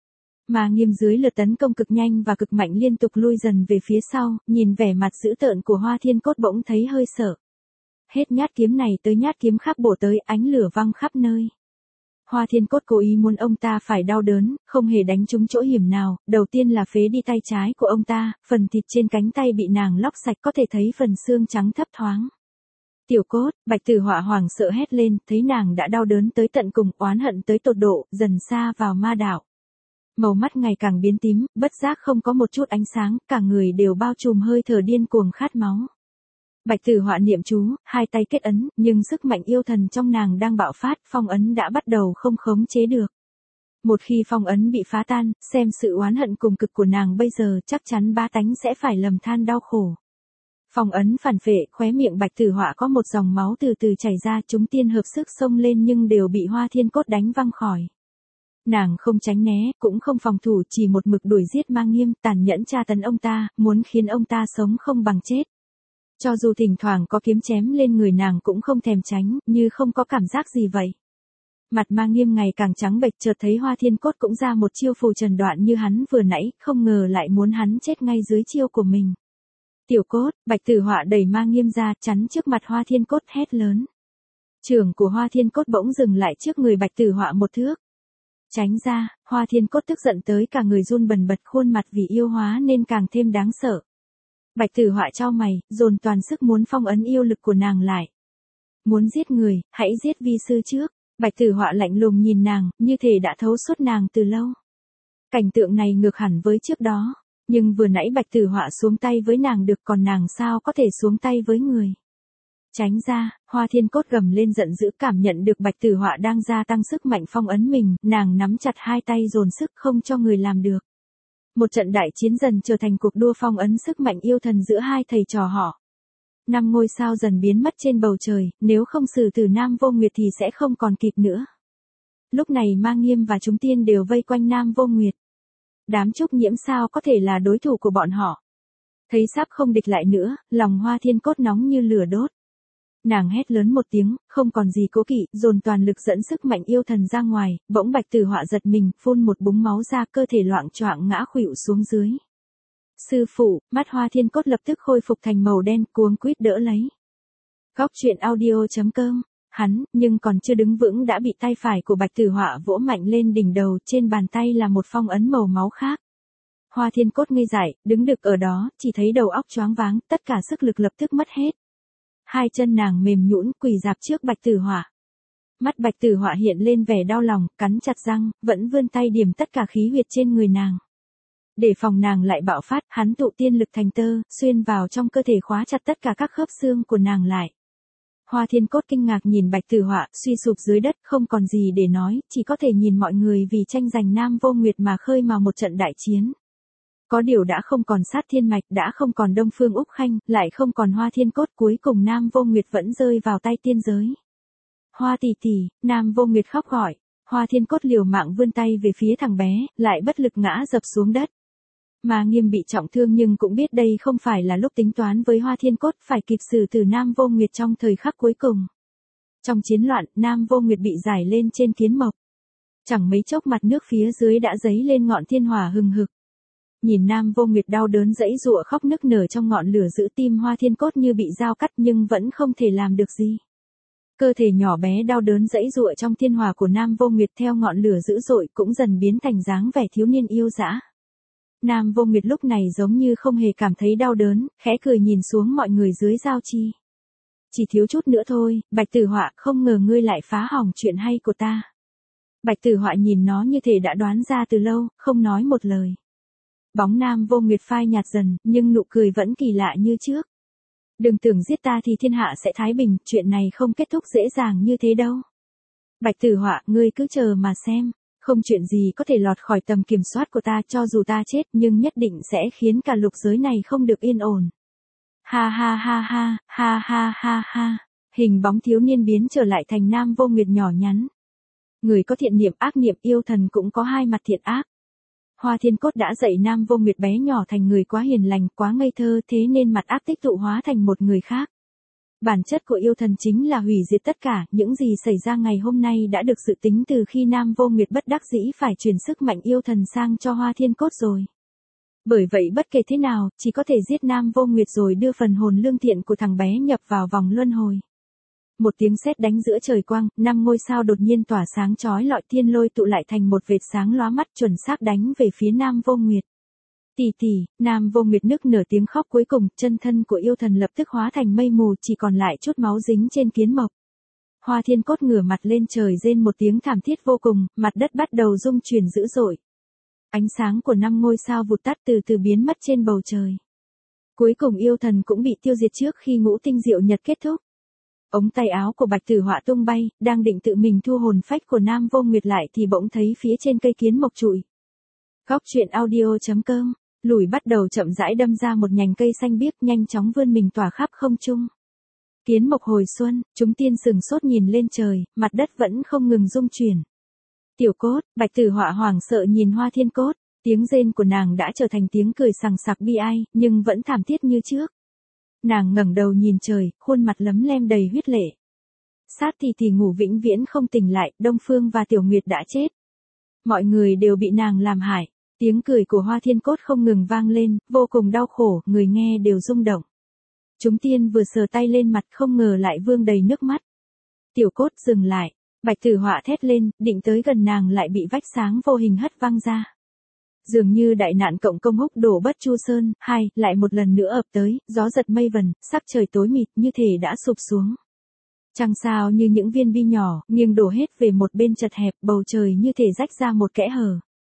Mà Nghiêm dưới lượt tấn công cực nhanh và cực mạnh liên tục lui dần về phía sau, nhìn vẻ mặt dữ tợn của Hoa Thiên Cốt bỗng thấy hơi sợ. Hết nhát kiếm này tới nhát kiếm khác bổ tới, ánh lửa văng khắp nơi. Hoa Thiên Cốt cố ý muốn ông ta phải đau đớn, không hề đánh trúng chỗ hiểm nào, đầu tiên là phế đi tay trái của ông ta, phần thịt trên cánh tay bị nàng lóc sạch có thể thấy phần xương trắng thấp thoáng. Tiểu Cốt, Bạch Tử Họa hoảng sợ hét lên, thấy nàng đã đau đớn tới tận cùng, oán hận tới tột độ, dần xa vào ma đạo. Màu mắt ngày càng biến tím, bất giác không có một chút ánh sáng, cả người đều bao trùm hơi thở điên cuồng khát máu. Bạch Tử Họa niệm chú, hai tay kết ấn, nhưng sức mạnh yêu thần trong nàng đang bạo phát, phong ấn đã bắt đầu không khống chế được. Một khi phong ấn bị phá tan, xem sự oán hận cùng cực của nàng bây giờ chắc chắn ba tánh sẽ phải lầm than đau khổ. Phong ấn phản phệ, khóe miệng Bạch Tử Họa có một dòng máu từ từ chảy ra, chúng tiên hợp sức xông lên nhưng đều bị Hoa Thiên Cốt đánh văng khỏi. Nàng không tránh né, cũng không phòng thủ, chỉ một mực đuổi giết Ma Nghiêm, tàn nhẫn tra tấn ông ta, muốn khiến ông ta sống không bằng chết. Cho dù thỉnh thoảng có kiếm chém lên người nàng cũng không thèm tránh, như không có cảm giác gì vậy. Mặt Ma Nghiêm ngày càng trắng bệch, chợt thấy Hoa Thiên Cốt cũng ra một chiêu phù trần đoạn như hắn vừa nãy, không ngờ lại muốn hắn chết ngay dưới chiêu của mình. Tiểu Cốt, Bạch Tử Họa đẩy Ma Nghiêm ra, chắn trước mặt Hoa Thiên Cốt hét lớn. Chưởng của Hoa Thiên Cốt bỗng dừng lại trước người Bạch Tử Họa một thước. Tránh ra, Hoa Thiên Cốt tức giận tới cả người run bần bật, khuôn mặt vì yêu hóa nên càng thêm đáng sợ. Bạch Tử Họa chau mày, dồn toàn sức muốn phong ấn yêu lực của nàng lại. Muốn giết người, hãy giết vi sư trước. Bạch Tử Họa lạnh lùng nhìn nàng, như thể đã thấu suốt nàng từ lâu. Cảnh tượng này ngược hẳn với trước đó, nhưng vừa nãy Bạch Tử Họa xuống tay với nàng được, còn nàng sao có thể xuống tay với người. Tránh ra, Hoa Thiên Cốt gầm lên giận dữ, cảm nhận được Bạch Tử Họa đang gia tăng sức mạnh phong ấn mình, nàng nắm chặt hai tay dồn sức không cho người làm được. Một trận đại chiến dần trở thành cuộc đua phong ấn sức mạnh yêu thần giữa hai thầy trò họ. 5 ngôi sao dần biến mất trên bầu trời, nếu không xử tử Nam Vô Nguyệt thì sẽ không còn kịp nữa. Lúc này Ma Nghiêm và chúng tiên đều vây quanh Nam Vô Nguyệt. Đám Trúc Nhiễm sao có thể là đối thủ của bọn họ. Thấy sắp không địch lại nữa, lòng Hoa Thiên Cốt nóng như lửa đốt. Nàng hét lớn một tiếng, không còn gì cố kỵ, dồn toàn lực dẫn sức mạnh yêu thần ra ngoài, bỗng Bạch Tử Họa giật mình, phun một búng máu ra, cơ thể loạng choạng ngã khuỵu xuống dưới. Sư phụ, mắt Hoa Thiên Cốt lập tức khôi phục thành màu đen, cuống quýt đỡ lấy. Góc truyện audio.com, hắn, nhưng còn chưa đứng vững đã bị tay phải của Bạch Tử Họa vỗ mạnh lên đỉnh đầu, trên bàn tay là một phong ấn màu máu khác. Hoa Thiên Cốt ngây dại, đứng đực ở đó, chỉ thấy đầu óc choáng váng, tất cả sức lực lập tức mất hết. Hai chân nàng mềm nhũn quỳ rạp trước Bạch Tử Họa. Mắt Bạch Tử Họa hiện lên vẻ đau lòng, cắn chặt răng, vẫn vươn tay điểm tất cả khí huyệt trên người nàng. Để phòng nàng lại bạo phát, hắn tụ tiên lực thành tơ, xuyên vào trong cơ thể khóa chặt tất cả các khớp xương của nàng lại. Hoa Thiên Cốt kinh ngạc nhìn Bạch Tử Họa, suy sụp dưới đất, không còn gì để nói, chỉ có thể nhìn mọi người vì tranh giành Nam Vô Nguyệt mà khơi mào một trận đại chiến. Có điều đã không còn Sát Thiên Mạch, đã không còn Đông Phương Úc Khanh, lại không còn Hoa Thiên Cốt, cuối cùng Nam Vô Nguyệt vẫn rơi vào tay tiên giới. Hoa tỷ tỷ, Nam Vô Nguyệt khóc gọi. Hoa Thiên Cốt liều mạng vươn tay về phía thằng bé, lại bất lực ngã dập xuống đất. Ma Nghiêm bị trọng thương nhưng cũng biết đây không phải là lúc tính toán với Hoa Thiên Cốt, phải kịp xử tử Nam Vô Nguyệt trong thời khắc cuối cùng. Trong chiến loạn, Nam Vô Nguyệt bị giải lên trên kiến mộc. Chẳng mấy chốc mặt nước phía dưới đã dấy lên ngọn thiên hỏa hừng hực. Nhìn Nam Vô Nguyệt đau đớn giãy giụa khóc nức nở trong ngọn lửa, giữ tim Hoa Thiên Cốt như bị dao cắt nhưng vẫn không thể làm được gì. Cơ thể nhỏ bé đau đớn giãy giụa trong thiên hỏa của Nam Vô Nguyệt theo ngọn lửa dữ dội cũng dần biến thành dáng vẻ thiếu niên yêu dã. Nam Vô Nguyệt lúc này giống như không hề cảm thấy đau đớn, khẽ cười nhìn xuống mọi người dưới giao chi. Chỉ thiếu chút nữa thôi, Bạch Tử Họa, không ngờ ngươi lại phá hỏng chuyện hay của ta. Bạch Tử Họa nhìn nó như thể đã đoán ra từ lâu, không nói một lời. Bóng Nam Vô Nguyệt phai nhạt dần, nhưng nụ cười vẫn kỳ lạ như trước. Đừng tưởng giết ta thì thiên hạ sẽ thái bình, chuyện này không kết thúc dễ dàng như thế đâu. Bạch Tử Họa, ngươi cứ chờ mà xem, không chuyện gì có thể lọt khỏi tầm kiểm soát của ta, cho dù ta chết nhưng nhất định sẽ khiến cả lục giới này không được yên ổn. Ha ha ha ha, ha ha ha ha. Hình bóng thiếu niên biến trở lại thành Nam Vô Nguyệt nhỏ nhắn. Người có thiện niệm ác niệm, yêu thần cũng có hai mặt thiện ác. Hoa Thiên Cốt đã dạy Nam Vô Nguyệt bé nhỏ thành người quá hiền lành, quá ngây thơ, thế nên mặt ác tích tụ hóa thành một người khác. Bản chất của yêu thần chính là hủy diệt tất cả, những gì xảy ra ngày hôm nay đã được dự tính từ khi Nam Vô Nguyệt bất đắc dĩ phải truyền sức mạnh yêu thần sang cho Hoa Thiên Cốt rồi. Bởi vậy bất kể thế nào, chỉ có thể giết Nam Vô Nguyệt rồi đưa phần hồn lương thiện của thằng bé nhập vào vòng luân hồi. Một tiếng sét đánh giữa trời quang, 5 ngôi sao đột nhiên tỏa sáng chói lọi, thiên lôi tụ lại thành một vệt sáng lóa mắt chuẩn xác đánh về phía Nam Vô Nguyệt. Tỷ tỷ, Nam Vô Nguyệt nức nở tiếng khóc, cuối cùng chân thân của yêu thần lập tức hóa thành mây mù, chỉ còn lại chút máu dính trên kiến mộc. Hoa Thiên Cốt ngửa mặt lên trời rên một tiếng thảm thiết vô cùng, mặt đất bắt đầu rung chuyển dữ dội. Ánh sáng của 5 ngôi sao vụt tắt từ từ biến mất trên bầu trời. Cuối cùng yêu thần cũng bị tiêu diệt trước khi ngũ tinh diệu nhật kết thúc. Ống tay áo của Bạch Tử Họa tung bay, đang định tự mình thu hồn phách của Nam Vô Nguyệt lại thì bỗng thấy phía trên cây kiến mộc trụi. Góc truyện audio.com, lùi bắt đầu chậm rãi đâm ra một nhành cây xanh biếc, nhanh chóng vươn mình tỏa khắp không trung. Kiến mộc hồi xuân, chúng tiên sừng sốt nhìn lên trời, mặt đất vẫn không ngừng rung chuyển. Tiểu Cốt, Bạch Tử Họa hoảng sợ nhìn Hoa Thiên Cốt, tiếng rên của nàng đã trở thành tiếng cười sằng sặc bi ai, nhưng vẫn thảm thiết như trước. Nàng ngẩng đầu nhìn trời, khuôn mặt lấm lem đầy huyết lệ. Sát thì ngủ vĩnh viễn không tỉnh lại, Đông Phương và Tiểu Nguyệt đã chết. Mọi người đều bị nàng làm hại. Tiếng cười của Hoa Thiên Cốt không ngừng vang lên, vô cùng đau khổ, người nghe đều rung động. Chúng tiên vừa sờ tay lên mặt không ngờ lại vương đầy nước mắt. Tiểu Cốt dừng lại, Bạch Tử Họa thét lên, định tới gần nàng lại bị vách sáng vô hình hất văng ra. Dường như đại nạn cộng công húc đổ Bất Chu Sơn, lại một lần nữa ập tới, gió giật mây vần, sắc trời tối mịt như thể đã sụp xuống. Trăng sao như những viên bi nhỏ, nghiêng đổ hết về một bên chật hẹp, bầu trời như thể rách ra một kẽ hở.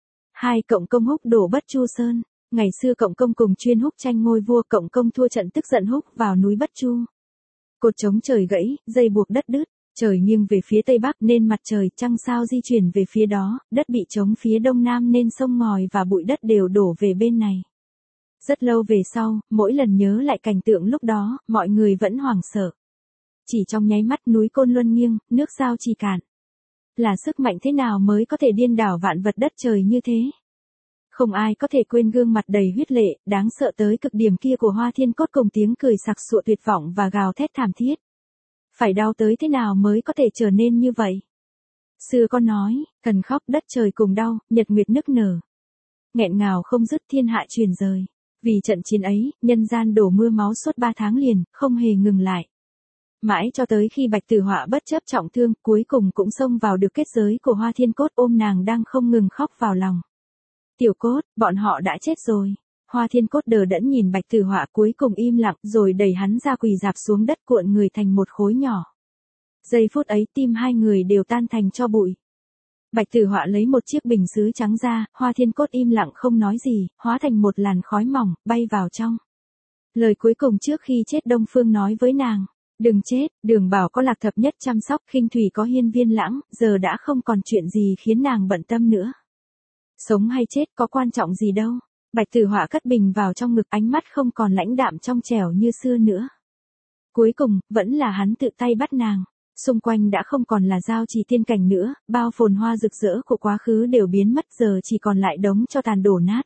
Cộng công húc đổ Bất Chu Sơn. Ngày xưa cộng công cùng chuyên húc tranh ngôi vua, cộng công thua trận tức giận húc vào núi Bất Chu. Cột chống trời gãy, dây buộc đất đứt, trời nghiêng về phía tây bắc nên mặt trời, trăng sao di chuyển về phía đó, đất bị chống phía đông nam nên sông ngòi và bụi đất đều đổ về bên này. Rất lâu về sau, mỗi lần nhớ lại cảnh tượng lúc đó, mọi người vẫn hoảng sợ. Chỉ trong nháy mắt núi Côn Luân nghiêng, nước Giao Trì cạn. Là sức mạnh thế nào mới có thể điên đảo vạn vật đất trời như thế? Không ai có thể quên gương mặt đầy huyết lệ, đáng sợ tới cực điểm kia của Hoa Thiên Cốt cùng tiếng cười sặc sụa tuyệt vọng và gào thét thảm thiết. Phải đau tới thế nào mới có thể trở nên như vậy? Xưa có nói, thần khóc đất trời cùng đau, nhật nguyệt nức nở. Nghẹn ngào không dứt thiên hạ truyền rời. Vì trận chiến ấy, nhân gian đổ mưa máu suốt 3 tháng liền, không hề ngừng lại. Mãi cho tới khi Bạch Tử Họa bất chấp trọng thương, cuối cùng cũng xông vào được kết giới của Hoa Thiên Cốt, ôm nàng đang không ngừng khóc vào lòng. Tiểu Cốt, bọn họ đã chết rồi. Hoa Thiên Cốt đờ đẫn nhìn Bạch Tử Họa, cuối cùng im lặng rồi đẩy hắn ra quỳ rạp xuống đất, cuộn người thành một khối nhỏ. Giây phút ấy tim hai người đều tan thành tro bụi. Bạch Tử Họa lấy một chiếc bình sứ trắng ra, Hoa Thiên Cốt im lặng không nói gì, hóa thành một làn khói mỏng, bay vào trong. Lời cuối cùng trước khi chết Đông Phương nói với nàng. Đừng chết, Đường Bảo có Lạc Thập Nhất chăm sóc, Khinh Thủy có Hiên Viên Lãng, giờ đã không còn chuyện gì khiến nàng bận tâm nữa. Sống hay chết có quan trọng gì đâu. Bạch Tử Họa cất bình vào trong ngực, ánh mắt không còn lãnh đạm trong trẻo như xưa nữa. Cuối cùng, vẫn là hắn tự tay bắt nàng. Xung quanh đã không còn là Giao Trì tiên cảnh nữa, bao phồn hoa rực rỡ của quá khứ đều biến mất, giờ chỉ còn lại đống tro tàn đổ nát.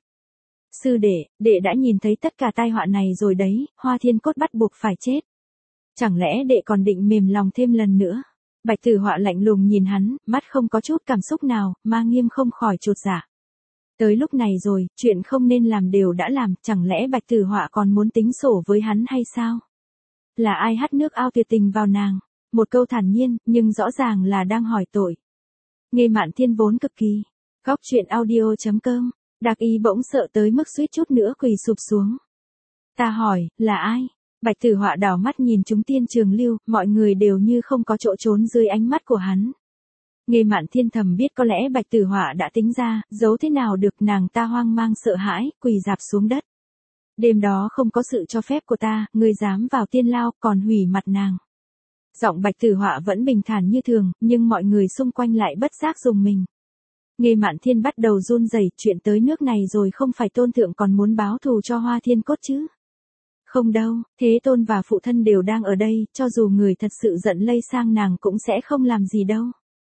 Sư đệ đã nhìn thấy tất cả tai họa này rồi đấy, Hoa Thiên Cốt bắt buộc phải chết. Chẳng lẽ đệ còn định mềm lòng thêm lần nữa? Bạch Tử Họa lạnh lùng nhìn hắn, mắt không có chút cảm xúc nào, Ma Nghiêm không khỏi chột dạ. Tới lúc này rồi, chuyện không nên làm đều đã làm, chẳng lẽ Bạch Tử Họa còn muốn tính sổ với hắn hay sao? Là ai hắt nước ao tuyệt tình vào nàng? Một câu thản nhiên, nhưng rõ ràng là đang hỏi tội. Nghê Mạn Thiên vốn cực kỳ. Góc truyện audio.com, Đạc Y bỗng sợ tới mức suýt chút nữa quỳ sụp xuống. Ta hỏi, là ai? Bạch Tử Họa đảo mắt nhìn chúng tiên Trường Lưu, mọi người đều như không có chỗ trốn dưới ánh mắt của hắn. Nghê Mạn Thiên thầm biết có lẽ Bạch Tử Họa đã tính ra, giấu thế nào được, nàng ta hoang mang sợ hãi, quỳ rạp xuống đất. Đêm đó không có sự cho phép của ta, ngươi dám vào tiên lao, còn hủy mặt nàng. Giọng Bạch Tử Họa vẫn bình thản như thường, nhưng mọi người xung quanh lại bất giác rùng mình. Nghê Mạn Thiên bắt đầu run rẩy, chuyện tới nước này rồi không phải Tôn Thượng còn muốn báo thù cho Hoa Thiên Cốt chứ? Không đâu, Thế Tôn và phụ thân đều đang ở đây, cho dù người thật sự giận lây sang nàng cũng sẽ không làm gì đâu.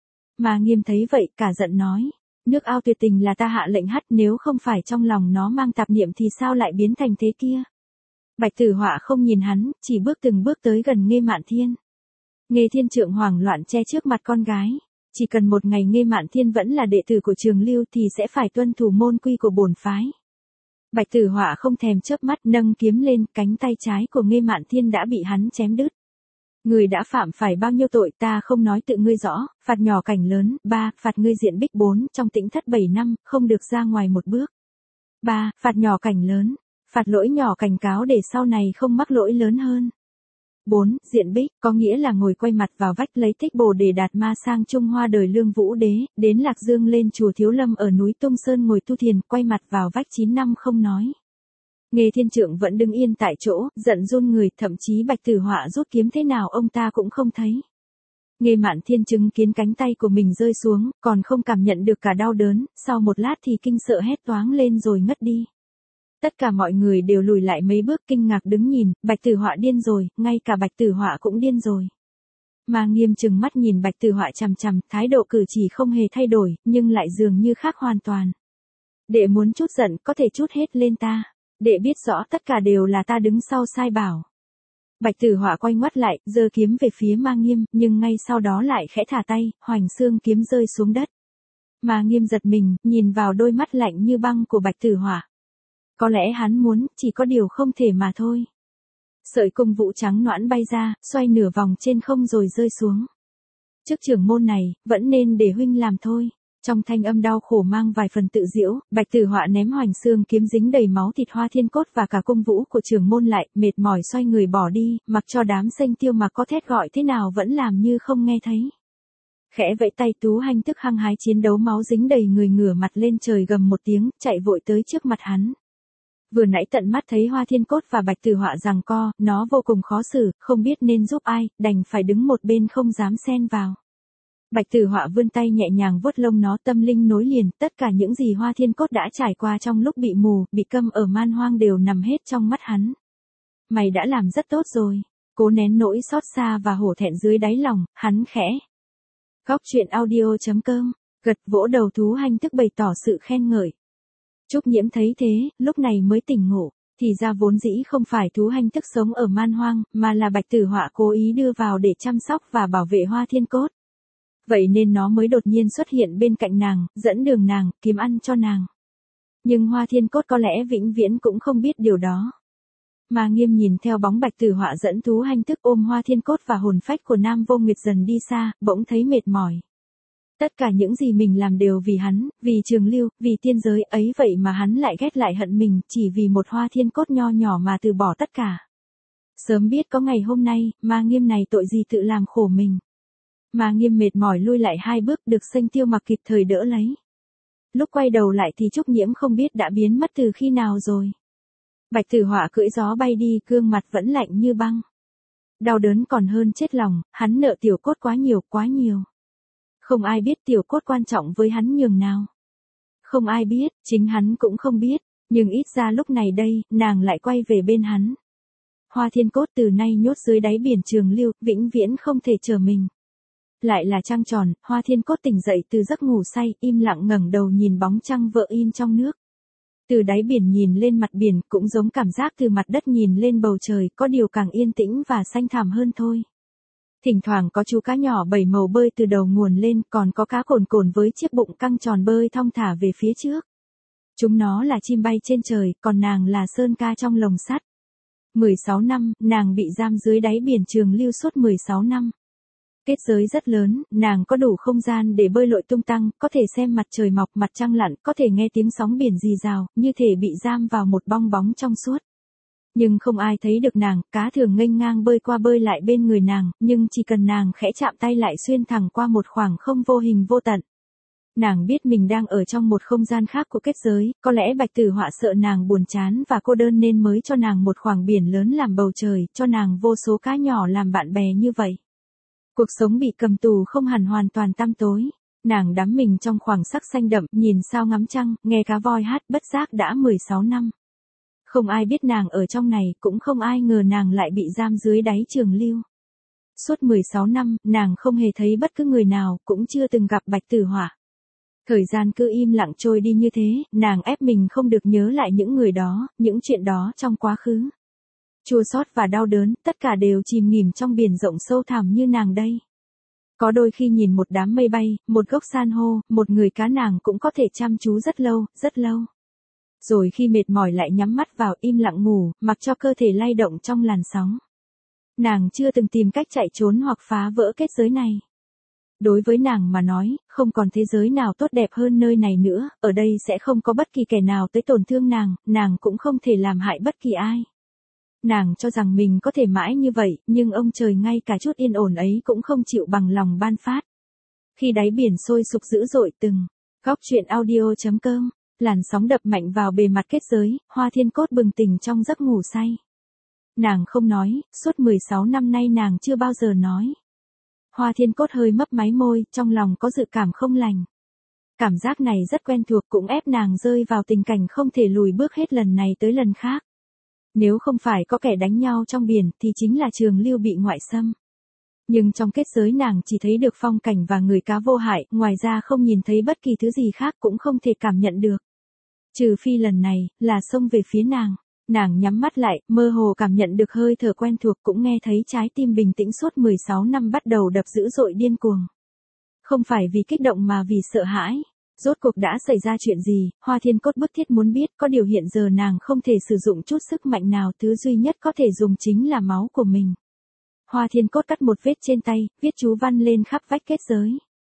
Ma Nghiêm thấy vậy, cả giận nói, nước ao tuyệt tình là ta hạ lệnh hắt, nếu không phải trong lòng nó mang tạp niệm thì sao lại biến thành thế kia? Bạch Tử Họa không nhìn hắn, chỉ bước từng bước tới gần Nghê Mạn Thiên. Nghê Thiên Trượng hoảng loạn che trước mặt con gái. Chỉ cần một ngày Nghê Mạn Thiên vẫn là đệ tử của Trường Lưu thì sẽ phải tuân thủ môn quy của bổn phái. Bạch Tử Họa không thèm chớp mắt nâng kiếm lên, cánh tay trái của Nghê Mạn Thiên đã bị hắn chém đứt. Người đã phạm phải bao nhiêu tội ta không nói tự ngươi rõ, phạt nhỏ cảnh lớn, 3, phạt ngươi diện bích 4, trong tĩnh thất 7 năm, không được ra ngoài một bước. 3, phạt nhỏ cảnh lớn, phạt lỗi nhỏ cảnh cáo để sau này không mắc lỗi lớn hơn. 4. Diện bích, có nghĩa là ngồi quay mặt vào vách lấy tích bồ để đạt ma sang Trung Hoa đời Lương Vũ Đế, đến Lạc Dương lên chùa Thiếu Lâm ở núi Tung Sơn ngồi tu thiền, quay mặt vào vách 9 năm không nói. Nghê Thiên Trượng vẫn đứng yên tại chỗ, giận run người, thậm chí Bạch Tử Họa rút kiếm thế nào ông ta cũng không thấy. Nghê Mạn Thiên chứng kiến cánh tay của mình rơi xuống, còn không cảm nhận được cả đau đớn, sau một lát thì kinh sợ hét toáng lên rồi ngất đi. Tất cả mọi người đều lùi lại mấy bước kinh ngạc đứng nhìn, Bạch Tử Họa điên rồi, ngay cả Bạch Tử Họa cũng điên rồi. Mà Nghiêm trừng mắt nhìn Bạch Tử Họa chằm chằm, thái độ cử chỉ không hề thay đổi, nhưng lại dường như khác hoàn toàn. Đệ muốn chút giận, có thể chút hết lên ta. Đệ biết rõ tất cả đều là ta đứng sau sai bảo. Bạch Tử Họa quay ngoắt lại, giơ kiếm về phía Ma Nghiêm, nhưng ngay sau đó lại khẽ thả tay, hoành xương kiếm rơi xuống đất. Ma Nghiêm giật mình, nhìn vào đôi mắt lạnh như băng của Bạch Tử Họa. Có lẽ hắn muốn, chỉ có điều không thể mà thôi. Sợi cung vũ trắng nõn bay ra, xoay nửa vòng trên không rồi rơi xuống. Trước trưởng môn này, vẫn nên để huynh làm thôi. Trong thanh âm đau khổ mang vài phần tự giễu, Bạch Tử Họa ném hoành xương kiếm dính đầy máu thịt Hoa Thiên Cốt và cả cung vũ của trưởng môn lại, mệt mỏi xoay người bỏ đi, mặc cho đám xanh tiêu mà có thét gọi thế nào vẫn làm như không nghe thấy. Khẽ vẫy tay Tú Hanh tức hăng hái chiến đấu máu dính đầy người ngửa mặt lên trời gầm một tiếng, chạy vội tới trước mặt hắn. Vừa nãy tận mắt thấy Hoa Thiên Cốt và Bạch Tử Họa giằng co, nó vô cùng khó xử, không biết nên giúp ai, đành phải đứng một bên không dám xen vào. Bạch Tử Họa vươn tay nhẹ nhàng vuốt lông nó, tâm linh nối liền, tất cả những gì Hoa Thiên Cốt đã trải qua trong lúc bị mù, bị câm ở man hoang đều nằm hết trong mắt hắn. Mày đã làm rất tốt rồi. Cố nén nỗi xót xa và hổ thẹn dưới đáy lòng, hắn khẽ. Góc truyện audio.com, gật vỗ đầu Tú Hanh tức bày tỏ sự khen ngợi. Trúc Nhiễm thấy thế, lúc này mới tỉnh ngộ, thì ra vốn dĩ không phải Tú Hanh tức sống ở man hoang, mà là Bạch Tử Họa cố ý đưa vào để chăm sóc và bảo vệ Hoa Thiên Cốt. Vậy nên nó mới đột nhiên xuất hiện bên cạnh nàng, dẫn đường nàng, kiếm ăn cho nàng. Nhưng Hoa Thiên Cốt có lẽ vĩnh viễn cũng không biết điều đó. Mà Nghiêm nhìn theo bóng Bạch Tử Họa dẫn Tú Hanh tức ôm Hoa Thiên Cốt và hồn phách của Nam Vô Nguyệt dần đi xa, bỗng thấy mệt mỏi. Tất cả những gì mình làm đều vì hắn, vì Trường Lưu, vì tiên giới ấy, vậy mà hắn lại ghét lại hận mình, chỉ vì một Hoa Thiên Cốt nho nhỏ mà từ bỏ tất cả. Sớm biết có ngày hôm nay, Ma Nghiêm này tội gì tự làm khổ mình. Ma Nghiêm mệt mỏi lui lại 2 bước, được Xanh Tiêu Mặc kịp thời đỡ lấy. Lúc quay đầu lại thì Trúc Nhiễm không biết đã biến mất từ khi nào rồi. Bạch Tử Họa cưỡi gió bay đi, gương mặt vẫn lạnh như băng. Đau đớn còn hơn chết lòng, hắn nợ Tiểu Cốt quá nhiều, quá nhiều. Không ai biết Tiểu Cốt quan trọng với hắn nhường nào. Không ai biết, chính hắn cũng không biết, nhưng ít ra lúc này đây, nàng lại quay về bên hắn. Hoa Thiên Cốt từ nay nhốt dưới đáy biển Trường Lưu, vĩnh viễn không thể trở mình. Lại là trăng tròn, Hoa Thiên Cốt tỉnh dậy từ giấc ngủ say, im lặng ngẩng đầu nhìn bóng trăng vợ in trong nước. Từ đáy biển nhìn lên mặt biển, cũng giống cảm giác từ mặt đất nhìn lên bầu trời, có điều càng yên tĩnh và xanh thẳm hơn thôi. Thỉnh thoảng có chú cá nhỏ 7 màu bơi từ đầu nguồn lên, còn có cá cồn cồn với chiếc bụng căng tròn bơi thong thả về phía trước. Chúng nó là chim bay trên trời, còn nàng là sơn ca trong lồng sắt. 16 năm, nàng bị giam dưới đáy biển Trường Lưu suốt 16 năm. Kết giới rất lớn, nàng có đủ không gian để bơi lội tung tăng, có thể xem mặt trời mọc, mặt trăng lặn, có thể nghe tiếng sóng biển rì rào, như thể bị giam vào một bong bóng trong suốt. Nhưng không ai thấy được nàng, cá thường nghênh ngang bơi qua bơi lại bên người nàng, nhưng chỉ cần nàng khẽ chạm tay lại xuyên thẳng qua một khoảng không vô hình vô tận. Nàng biết mình đang ở trong một không gian khác của kết giới, có lẽ Bạch Tử Họa sợ nàng buồn chán và cô đơn nên mới cho nàng một khoảng biển lớn làm bầu trời, cho nàng vô số cá nhỏ làm bạn bè như vậy. Cuộc sống bị cầm tù không hẳn hoàn toàn tăm tối. Nàng đắm mình trong khoảng sắc xanh đậm, nhìn sao ngắm trăng, nghe cá voi hát, bất giác đã 16 năm. Không ai biết nàng ở trong này, cũng không ai ngờ nàng lại bị giam dưới đáy Trường Lưu. Suốt 16 năm, nàng không hề thấy bất cứ người nào, cũng chưa từng gặp Bạch Tử Họa. Thời gian cứ im lặng trôi đi như thế, nàng ép mình không được nhớ lại những người đó, những chuyện đó trong quá khứ. Chua xót và đau đớn, tất cả đều chìm nghỉm trong biển rộng sâu thẳm như nàng đây. Có đôi khi nhìn một đám mây bay, một gốc san hô, một người cá nàng cũng có thể chăm chú rất lâu, rất lâu. Rồi khi mệt mỏi lại nhắm mắt vào im lặng ngủ, mặc cho cơ thể lay động trong làn sóng. Nàng chưa từng tìm cách chạy trốn hoặc phá vỡ kết giới này. Đối với nàng mà nói, không còn thế giới nào tốt đẹp hơn nơi này nữa, ở đây sẽ không có bất kỳ kẻ nào tới tổn thương nàng cũng không thể làm hại bất kỳ ai. Nàng cho rằng mình có thể mãi như vậy, nhưng ông trời ngay cả chút yên ổn ấy cũng không chịu bằng lòng ban phát. Khi đáy biển sôi sục dữ dội từng, góc truyện audio.com, làn sóng đập mạnh vào bề mặt kết giới, Hoa Thiên Cốt bừng tỉnh trong giấc ngủ say. Nàng không nói, suốt 16 năm nay nàng chưa bao giờ nói. Hoa Thiên Cốt hơi mấp máy môi, trong lòng có dự cảm không lành. Cảm giác này rất quen thuộc cũng ép nàng rơi vào tình cảnh không thể lùi bước hết lần này tới lần khác. Nếu không phải có kẻ đánh nhau trong biển thì chính là Trường Lưu bị ngoại xâm. Nhưng trong kết giới nàng chỉ thấy được phong cảnh và người cá vô hại, ngoài ra không nhìn thấy bất kỳ thứ gì khác cũng không thể cảm nhận được. Trừ phi lần này, là xông về phía nàng. Nàng nhắm mắt lại, mơ hồ cảm nhận được hơi thở quen thuộc cũng nghe thấy trái tim bình tĩnh suốt 16 năm bắt đầu đập dữ dội điên cuồng. Không phải vì kích động mà vì sợ hãi. Rốt cuộc đã xảy ra chuyện gì, Hoa Thiên Cốt bức thiết muốn biết, có điều hiện giờ nàng không thể sử dụng chút sức mạnh nào, thứ duy nhất có thể dùng chính là máu của mình. Hoa Thiên Cốt cắt một vết trên tay, viết chú văn lên khắp vách kết giới.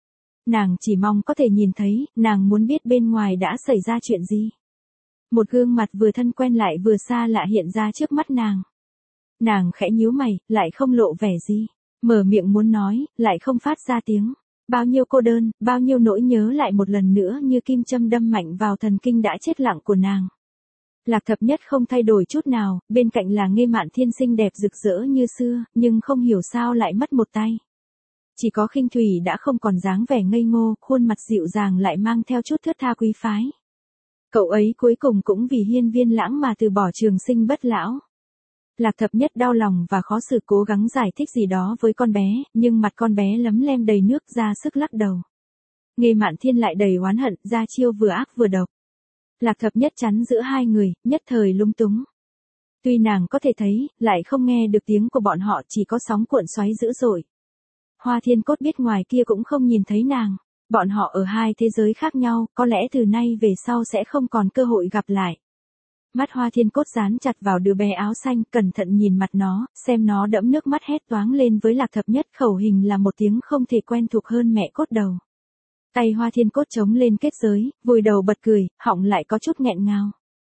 Nàng chỉ mong có thể nhìn thấy, nàng muốn biết bên ngoài đã xảy ra chuyện gì. Một gương mặt vừa thân quen lại vừa xa lạ hiện ra trước mắt nàng. Nàng khẽ nhíu mày, lại không lộ vẻ gì. Mở miệng muốn nói, lại không phát ra tiếng. Bao nhiêu cô đơn, bao nhiêu nỗi nhớ lại một lần nữa như kim châm đâm mạnh vào thần kinh đã chết lặng của nàng. Lạc Thập Nhất không thay đổi chút nào, bên cạnh là Nghê Mạn Thiên xinh đẹp rực rỡ như xưa, nhưng không hiểu sao lại mất một tay. Chỉ có Khinh Thủy đã không còn dáng vẻ ngây ngô, khuôn mặt dịu dàng lại mang theo chút thướt tha quý phái. Cậu ấy cuối cùng cũng vì Hiên Viên Lãng mà từ bỏ trường sinh bất lão. Lạc Thập Nhất đau lòng và khó xử cố gắng giải thích gì đó với con bé, nhưng mặt con bé lấm lem đầy nước ra sức lắc đầu. Nghê Mạn Thiên lại đầy oán hận, ra chiêu vừa ác vừa độc. Lạc Thập Nhất chắn giữa hai người, nhất thời lung túng. Tuy nàng có thể thấy, lại không nghe được tiếng của bọn họ, chỉ có sóng cuộn xoáy dữ dội. Hoa Thiên Cốt biết ngoài kia cũng không nhìn thấy nàng. Bọn họ ở hai thế giới khác nhau, có lẽ từ nay về sau sẽ không còn cơ hội gặp lại. Mắt Hoa Thiên Cốt dán chặt vào đứa bé áo xanh, cẩn thận nhìn mặt nó, xem nó đẫm nước mắt hét toáng lên với Lạc Thập Nhất, khẩu hình là một tiếng không thể quen thuộc hơn mẹ cốt đầu. Tay Hoa Thiên Cốt chống lên kết giới, vùi đầu bật cười, họng lại có chút nghẹn ngào.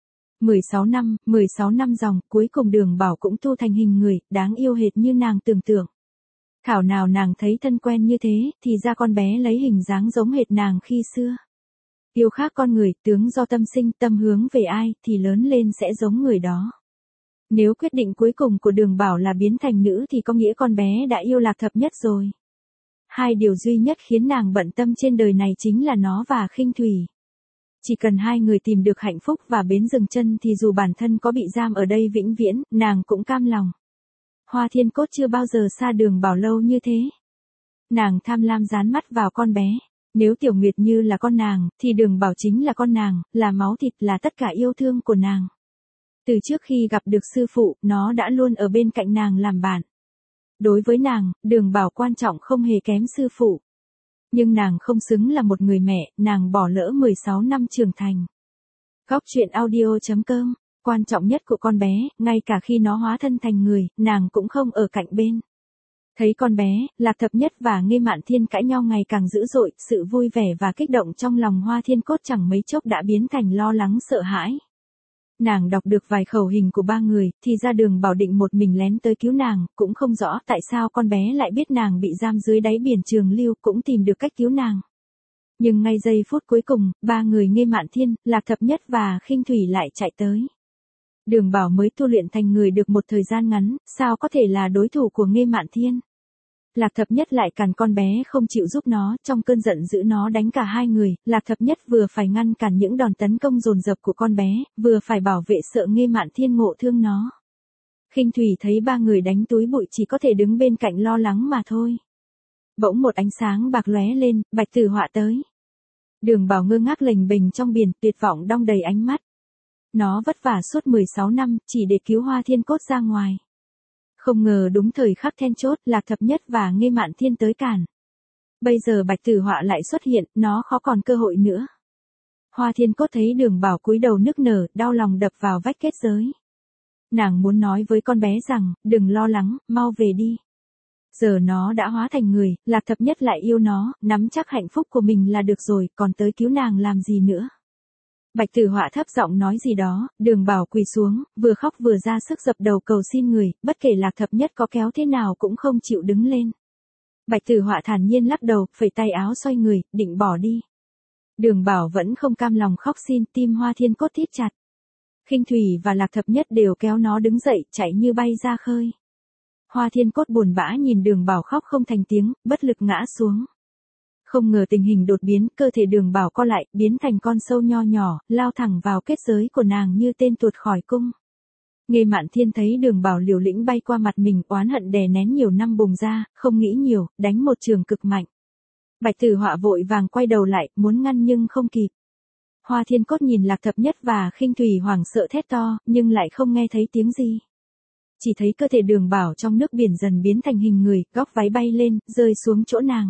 16 năm dòng, cuối cùng Đường Bảo cũng tu thành hình người, đáng yêu hệt như nàng tưởng tượng. Thảo nào nàng thấy thân quen như thế, thì ra con bé lấy hình dáng giống hệt nàng khi xưa. Yêu khác con người, tướng do tâm sinh, tâm hướng về ai, thì lớn lên sẽ giống người đó. Nếu quyết định cuối cùng của Đường Bảo là biến thành nữ thì có nghĩa con bé đã yêu Lạc Thập Nhất rồi. Hai điều duy nhất khiến nàng bận tâm trên đời này chính là nó và Khinh Thủy. Chỉ cần hai người tìm được hạnh phúc và bến dừng chân thì dù bản thân có bị giam ở đây vĩnh viễn, nàng cũng cam lòng. Hoa Thiên Cốt chưa bao giờ xa Đường Bảo lâu như thế. Nàng tham lam dán mắt vào con bé. Nếu Tiểu Nguyệt Như là con nàng, thì Đường Bảo chính là con nàng, là máu thịt, là tất cả yêu thương của nàng. Từ trước khi gặp được sư phụ, nó đã luôn ở bên cạnh nàng làm bạn. Đối với nàng, Đường Bảo quan trọng không hề kém sư phụ. Nhưng nàng không xứng là một người mẹ, nàng bỏ lỡ 16 năm trưởng thành. Góc truyện audio.com, quan trọng nhất của con bé, ngay cả khi nó hóa thân thành người, nàng cũng không ở cạnh bên. Thấy con bé, Lạc Thập Nhất và Nghê Mạn Thiên cãi nhau ngày càng dữ dội, sự vui vẻ và kích động trong lòng Hoa Thiên Cốt chẳng mấy chốc đã biến thành lo lắng sợ hãi. Nàng đọc được vài khẩu hình của ba người, thì ra Đường Bảo định một mình lén tới cứu nàng, cũng không rõ tại sao con bé lại biết nàng bị giam dưới đáy biển Trường Lưu, cũng tìm được cách cứu nàng. Nhưng ngay giây phút cuối cùng, ba người Nghê Mạn Thiên, Lạc Thập Nhất và Khinh Thủy lại chạy tới. Đường Bảo mới tu luyện thành người được một thời gian ngắn, sao có thể là đối thủ của Nghê Mạn Thiên. Lạc Thập Nhất lại cản con bé không chịu giúp nó, trong cơn giận dữ nó đánh cả hai người, Lạc Thập Nhất vừa phải ngăn cản những đòn tấn công dồn dập của con bé, vừa phải bảo vệ sợ Nghê Mạn Thiên ngộ thương nó. Khinh Thủy thấy ba người đánh túi bụi chỉ có thể đứng bên cạnh lo lắng mà thôi. Bỗng một ánh sáng bạc lóe lên, Bạch Tử Họa tới. Đường Bảo ngơ ngác lềnh bềnh trong biển, tuyệt vọng đong đầy ánh mắt. Nó vất vả suốt 16 năm, chỉ để cứu Hoa Thiên Cốt ra ngoài. Không ngờ đúng thời khắc then chốt, Lạc Thập Nhất và Nghê Mạn Thiên tới cản. Bây giờ Bạch Tử Họa lại xuất hiện, nó khó còn cơ hội nữa. Hoa Thiên Cốt thấy Đường Bảo cúi đầu nức nở, đau lòng đập vào vách kết giới. Nàng muốn nói với con bé rằng, đừng lo lắng, mau về đi. Giờ nó đã hóa thành người, Lạc Thập Nhất lại yêu nó, nắm chắc hạnh phúc của mình là được rồi, còn tới cứu nàng làm gì nữa. Bạch Tử Họa thấp giọng nói gì đó, Đường Bảo quỳ xuống, vừa khóc vừa ra sức dập đầu cầu xin người, bất kể Lạc Thập Nhất có kéo thế nào cũng không chịu đứng lên. Bạch Tử Họa thản nhiên lắc đầu, phẩy tay áo xoay người, định bỏ đi. Đường Bảo vẫn không cam lòng khóc xin, tim Hoa Thiên Cốt thít chặt. Khinh Thủy và Lạc Thập Nhất đều kéo nó đứng dậy, chạy như bay ra khơi. Hoa Thiên Cốt buồn bã nhìn Đường Bảo khóc không thành tiếng, bất lực ngã xuống. Không ngờ tình hình đột biến, cơ thể Đường Bảo co lại, biến thành con sâu nho nhỏ, lao thẳng vào kết giới của nàng như tên tuột khỏi cung. Nghê Mạn Thiên thấy Đường Bảo liều lĩnh bay qua mặt mình, oán hận đè nén nhiều năm bùng ra, không nghĩ nhiều, đánh một trường cực mạnh. Bạch Tử Họa vội vàng quay đầu lại, muốn ngăn nhưng không kịp. Hoa Thiên Cốt nhìn Lạc Thập Nhất và Khinh Thủy hoảng sợ thét to, nhưng lại không nghe thấy tiếng gì. Chỉ thấy cơ thể Đường Bảo trong nước biển dần biến thành hình người, góc váy bay lên, rơi xuống chỗ nàng.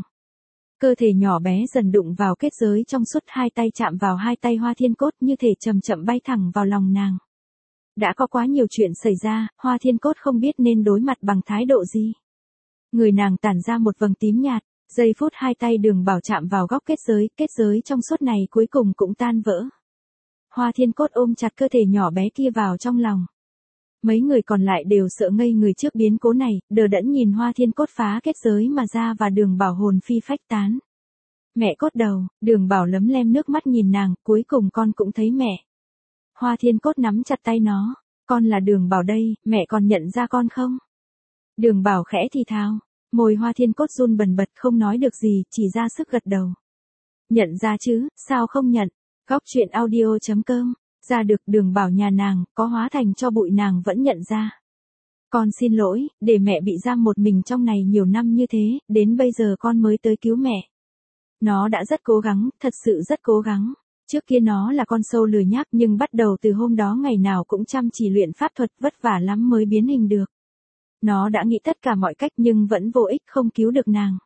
Cơ thể nhỏ bé dần đụng vào kết giới trong suốt, hai tay chạm vào hai tay Hoa Thiên Cốt như thể chậm chậm bay thẳng vào lòng nàng. Đã có quá nhiều chuyện xảy ra, Hoa Thiên Cốt không biết nên đối mặt bằng thái độ gì. Người nàng tản ra một vầng tím nhạt, giây phút hai tay Đường Bảo chạm vào góc kết giới trong suốt này cuối cùng cũng tan vỡ. Hoa Thiên Cốt ôm chặt cơ thể nhỏ bé kia vào trong lòng. Mấy người còn lại đều sợ ngây người trước biến cố này, đờ đẫn nhìn Hoa Thiên Cốt phá kết giới mà ra và Đường Bảo hồn phi phách tán. Mẹ Cốt đầu, Đường Bảo lấm lem nước mắt nhìn nàng, cuối cùng con cũng thấy mẹ. Hoa Thiên Cốt nắm chặt tay nó, con là Đường Bảo đây, mẹ còn nhận ra con không? Đường Bảo khẽ thì thào, môi Hoa Thiên Cốt run bần bật không nói được gì, chỉ ra sức gật đầu. Nhận ra chứ, sao không nhận? Góc truyện audio.com. Ra được, Đường Bảo nhà nàng, có hóa thành cho bụi nàng vẫn nhận ra. Con xin lỗi, để mẹ bị giam một mình trong này nhiều năm như thế, đến bây giờ con mới tới cứu mẹ. Nó đã rất cố gắng, thật sự rất cố gắng. Trước kia nó là con sâu lười nhác nhưng bắt đầu từ hôm đó ngày nào cũng chăm chỉ luyện pháp thuật, vất vả lắm mới biến hình được. Nó đã nghĩ tất cả mọi cách nhưng vẫn vô ích, không cứu được nàng.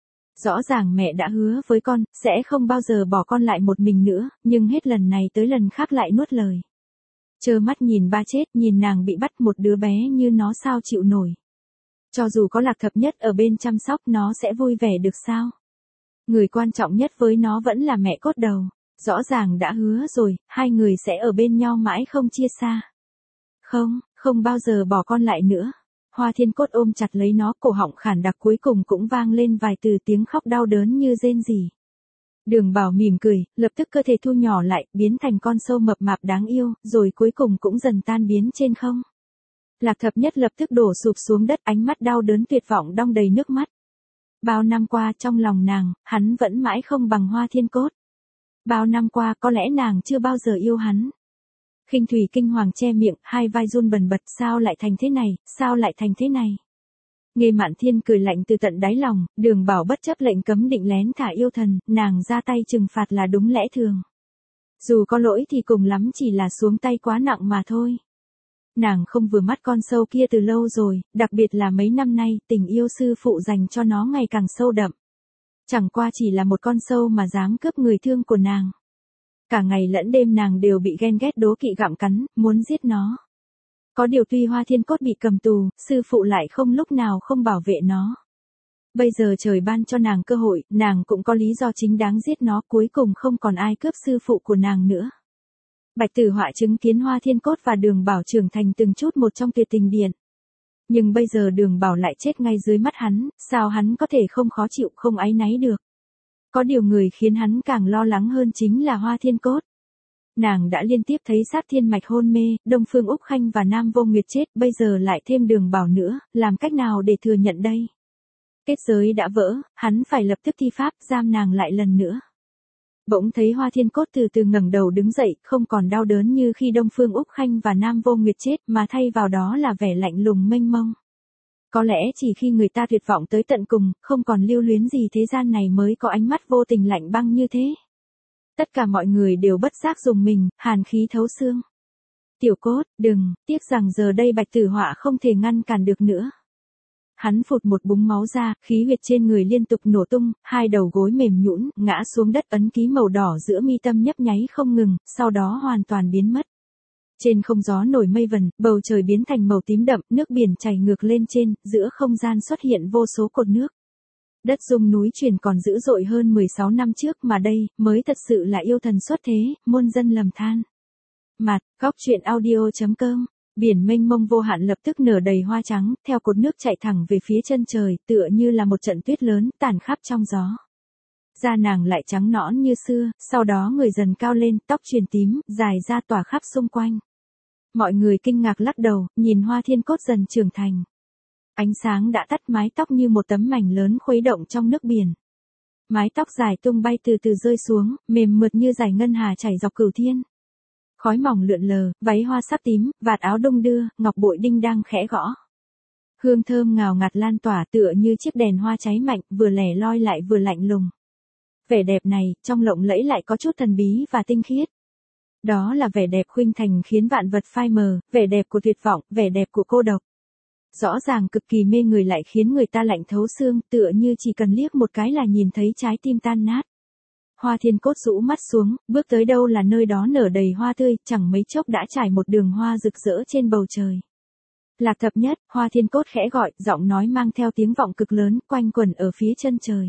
Rõ ràng mẹ đã hứa với con, sẽ không bao giờ bỏ con lại một mình nữa, nhưng hết lần này tới lần khác lại nuốt lời. Trơ mắt nhìn ba chết, nhìn nàng bị bắt, một đứa bé như nó sao chịu nổi. Cho dù có Lạc Thập Nhất ở bên chăm sóc nó sẽ vui vẻ được sao? Người quan trọng nhất với nó vẫn là mẹ Cốt đầu. Rõ ràng đã hứa rồi, hai người sẽ ở bên nhau mãi không chia xa. Không bao giờ bỏ con lại nữa. Hoa Thiên Cốt ôm chặt lấy nó, cổ họng khản đặc cuối cùng cũng vang lên vài từ tiếng khóc đau đớn như rên rỉ. Đường Bảo mỉm cười, lập tức cơ thể thu nhỏ lại, biến thành con sâu mập mạp đáng yêu, rồi cuối cùng cũng dần tan biến trên không. Lạc Thập Nhất lập tức đổ sụp xuống đất, ánh mắt đau đớn tuyệt vọng đong đầy nước mắt. Bao năm qua trong lòng nàng, hắn vẫn mãi không bằng Hoa Thiên Cốt. Bao năm qua có lẽ nàng chưa bao giờ yêu hắn. Khinh Thủy kinh hoàng che miệng, hai vai run bần bật, sao lại thành thế này, sao lại thành thế này. Nghê Mạn Thiên cười lạnh từ tận đáy lòng, Đường Bảo bất chấp lệnh cấm định lén thả yêu thần, nàng ra tay trừng phạt là đúng lẽ thường. Dù có lỗi thì cùng lắm chỉ là xuống tay quá nặng mà thôi. Nàng không vừa mắt con sâu kia từ lâu rồi, đặc biệt là mấy năm nay, tình yêu sư phụ dành cho nó ngày càng sâu đậm. Chẳng qua chỉ là một con sâu mà dám cướp người thương của nàng. Cả ngày lẫn đêm nàng đều bị ghen ghét đố kỵ gặm cắn, muốn giết nó. Có điều tuy Hoa Thiên Cốt bị cầm tù, sư phụ lại không lúc nào không bảo vệ nó. Bây giờ trời ban cho nàng cơ hội, nàng cũng có lý do chính đáng giết nó, cuối cùng không còn ai cướp sư phụ của nàng nữa. Bạch Tử Họa chứng kiến Hoa Thiên Cốt và Đường Bảo trưởng thành từng chút một trong tuyệt tình điện. Nhưng bây giờ Đường Bảo lại chết ngay dưới mắt hắn, sao hắn có thể không khó chịu, không áy náy được. Có điều người khiến hắn càng lo lắng hơn chính là Hoa Thiên Cốt. Nàng đã liên tiếp thấy Sát Thiên Mạch hôn mê, Đông Phương Úc Khanh và Nam Vô Nguyệt chết, bây giờ lại thêm Đường Bảo nữa, làm cách nào để thừa nhận đây? Kết giới đã vỡ, hắn phải lập tức thi pháp giam nàng lại lần nữa. Bỗng thấy Hoa Thiên Cốt từ từ ngẩng đầu đứng dậy, không còn đau đớn như khi Đông Phương Úc Khanh và Nam Vô Nguyệt chết, mà thay vào đó là vẻ lạnh lùng mênh mông. Có lẽ chỉ khi người ta tuyệt vọng tới tận cùng, không còn lưu luyến gì thế gian này mới có ánh mắt vô tình lạnh băng như thế. Tất cả mọi người đều bất giác rùng mình, hàn khí thấu xương. Tiểu Cốt, đừng, tiếc rằng giờ đây Bạch Tử Họa không thể ngăn cản được nữa. Hắn phụt một búng máu ra, khí huyết trên người liên tục nổ tung, hai đầu gối mềm nhũn, ngã xuống đất, ấn ký màu đỏ giữa mi tâm nhấp nháy không ngừng, sau đó hoàn toàn biến mất. Trên không gió nổi mây vần, bầu trời biến thành màu tím đậm, nước biển chảy ngược lên trên, giữa không gian xuất hiện vô số cột nước. Đất rung núi chuyển còn dữ dội hơn 16 năm trước mà đây, mới thật sự là yêu thần xuất thế, muôn dân lầm than. Mặt, góc truyện audio.com. Biển mênh mông vô hạn lập tức nở đầy hoa trắng, theo cột nước chạy thẳng về phía chân trời, tựa như là một trận tuyết lớn, tàn khắp trong gió. Da nàng lại trắng nõn như xưa, sau đó người dần cao lên, tóc chuyển tím, dài ra tỏa khắp xung quanh. Mọi người kinh ngạc lắc đầu, nhìn Hoa Thiên Cốt dần trưởng thành. Ánh sáng đã tắt, mái tóc như một tấm mảnh lớn khuấy động trong nước biển. Mái tóc dài tung bay từ từ rơi xuống, mềm mượt như dải ngân hà chảy dọc cửu thiên. Khói mỏng lượn lờ, váy hoa sắc tím, vạt áo đung đưa, ngọc bội đinh đang khẽ gõ. Hương thơm ngào ngạt lan tỏa tựa như chiếc đèn hoa cháy mạnh, vừa lẻ loi lại vừa lạnh lùng. Vẻ đẹp này, trong lộng lẫy lại có chút thần bí và tinh khiết. Đó là vẻ đẹp khuynh thành khiến vạn vật phai mờ, vẻ đẹp của tuyệt vọng, vẻ đẹp của cô độc. Rõ ràng cực kỳ mê người lại khiến người ta lạnh thấu xương, tựa như chỉ cần liếc một cái là nhìn thấy trái tim tan nát. Hoa Thiên Cốt rũ mắt xuống, bước tới đâu là nơi đó nở đầy hoa tươi, chẳng mấy chốc đã trải một đường hoa rực rỡ trên bầu trời. Lạc Thập Nhất, Hoa Thiên Cốt khẽ gọi, giọng nói mang theo tiếng vọng cực lớn, quanh quẩn ở phía chân trời.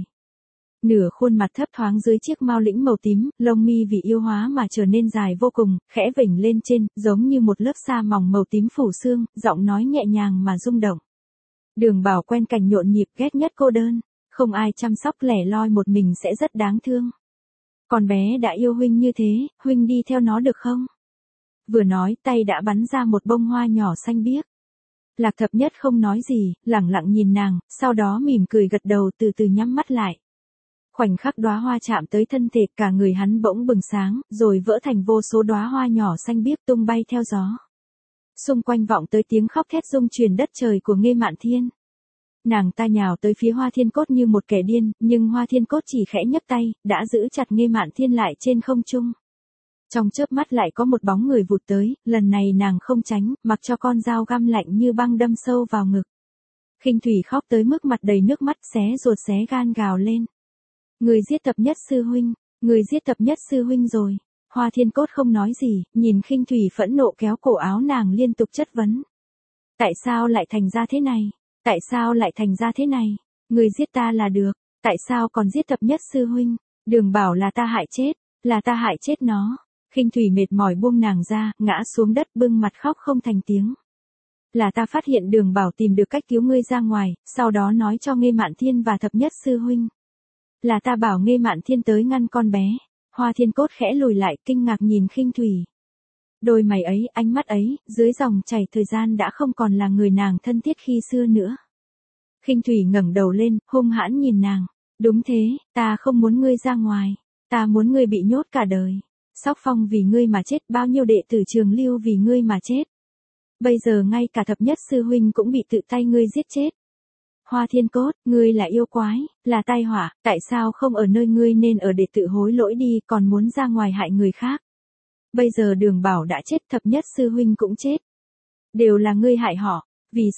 Nửa khuôn mặt thấp thoáng dưới chiếc mao lĩnh màu tím, lông mi vì yêu hóa mà trở nên dài vô cùng, khẽ vểnh lên trên, giống như một lớp sa mỏng màu tím phủ xương, giọng nói nhẹ nhàng mà rung động. Đường Bảo quen cảnh nhộn nhịp, ghét nhất cô đơn, không ai chăm sóc, lẻ loi một mình sẽ rất đáng thương. Con bé đã yêu huynh như thế, huynh đi theo nó được không? Vừa nói, tay đã bắn ra một bông hoa nhỏ xanh biếc. Lạc Thập Nhất không nói gì, lẳng lặng nhìn nàng, sau đó mỉm cười gật đầu, từ từ nhắm mắt lại. Khoảnh khắc đóa hoa chạm tới thân thể, cả người hắn bỗng bừng sáng, rồi vỡ thành vô số đóa hoa nhỏ xanh biếc tung bay theo gió. Xung quanh vọng tới tiếng khóc thét rung truyền đất trời của Nghê Mạn Thiên. Nàng ta nhào tới phía Hoa Thiên Cốt như một kẻ điên, nhưng Hoa Thiên Cốt chỉ khẽ nhấc tay, đã giữ chặt Nghê Mạn Thiên lại trên không trung. Trong chớp mắt lại có một bóng người vụt tới, lần này nàng không tránh, mặc cho con dao găm lạnh như băng đâm sâu vào ngực. Khinh Thủy khóc tới mức mặt đầy nước mắt, xé ruột xé gan gào lên. Người giết Thập Nhất sư huynh, người giết Thập Nhất sư huynh rồi. Hoa Thiên Cốt không nói gì, nhìn Khinh Thủy phẫn nộ kéo cổ áo nàng liên tục chất vấn. Tại sao lại thành ra thế này? Tại sao lại thành ra thế này? Người giết ta là được, tại sao còn giết Thập Nhất sư huynh? Đường Bảo là ta hại chết, là ta hại chết nó. Khinh Thủy mệt mỏi buông nàng ra, ngã xuống đất bưng mặt khóc không thành tiếng. Là ta phát hiện Đường Bảo tìm được cách cứu ngươi ra ngoài, sau đó nói cho Nghê Mạn Thiên và Thập Nhất sư huynh. Là ta bảo Nghê Mạn Thiên tới ngăn con bé. Hoa Thiên Cốt khẽ lùi lại, kinh ngạc nhìn Khinh Thủy. Đôi mày ấy, ánh mắt ấy, dưới dòng chảy thời gian đã không còn là người nàng thân thiết khi xưa nữa. Khinh Thủy ngẩng đầu lên, hung hãn nhìn nàng. Đúng thế, ta không muốn ngươi ra ngoài. Ta muốn ngươi bị nhốt cả đời. Sóc Phong vì ngươi mà chết, bao nhiêu đệ tử Trường Lưu vì ngươi mà chết. Bây giờ ngay cả Thập Nhất sư huynh cũng bị tự tay ngươi giết chết. Hoa Thiên Cốt, ngươi là yêu quái, là tai họa, tại sao không ở nơi ngươi nên ở để tự hối lỗi đi, còn muốn ra ngoài hại người khác. Bây giờ Đường Bảo đã chết, Thập Nhất sư huynh cũng chết. Đều là ngươi hại họ, vì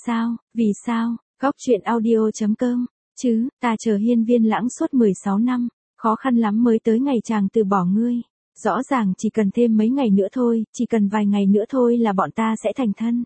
sao, góc truyện audio.com, chứ, ta chờ Hiên Viên Lãng suốt 16 năm, khó khăn lắm mới tới ngày chàng từ bỏ ngươi. Rõ ràng chỉ cần thêm mấy ngày nữa thôi, chỉ cần vài ngày nữa thôi là bọn ta sẽ thành thân.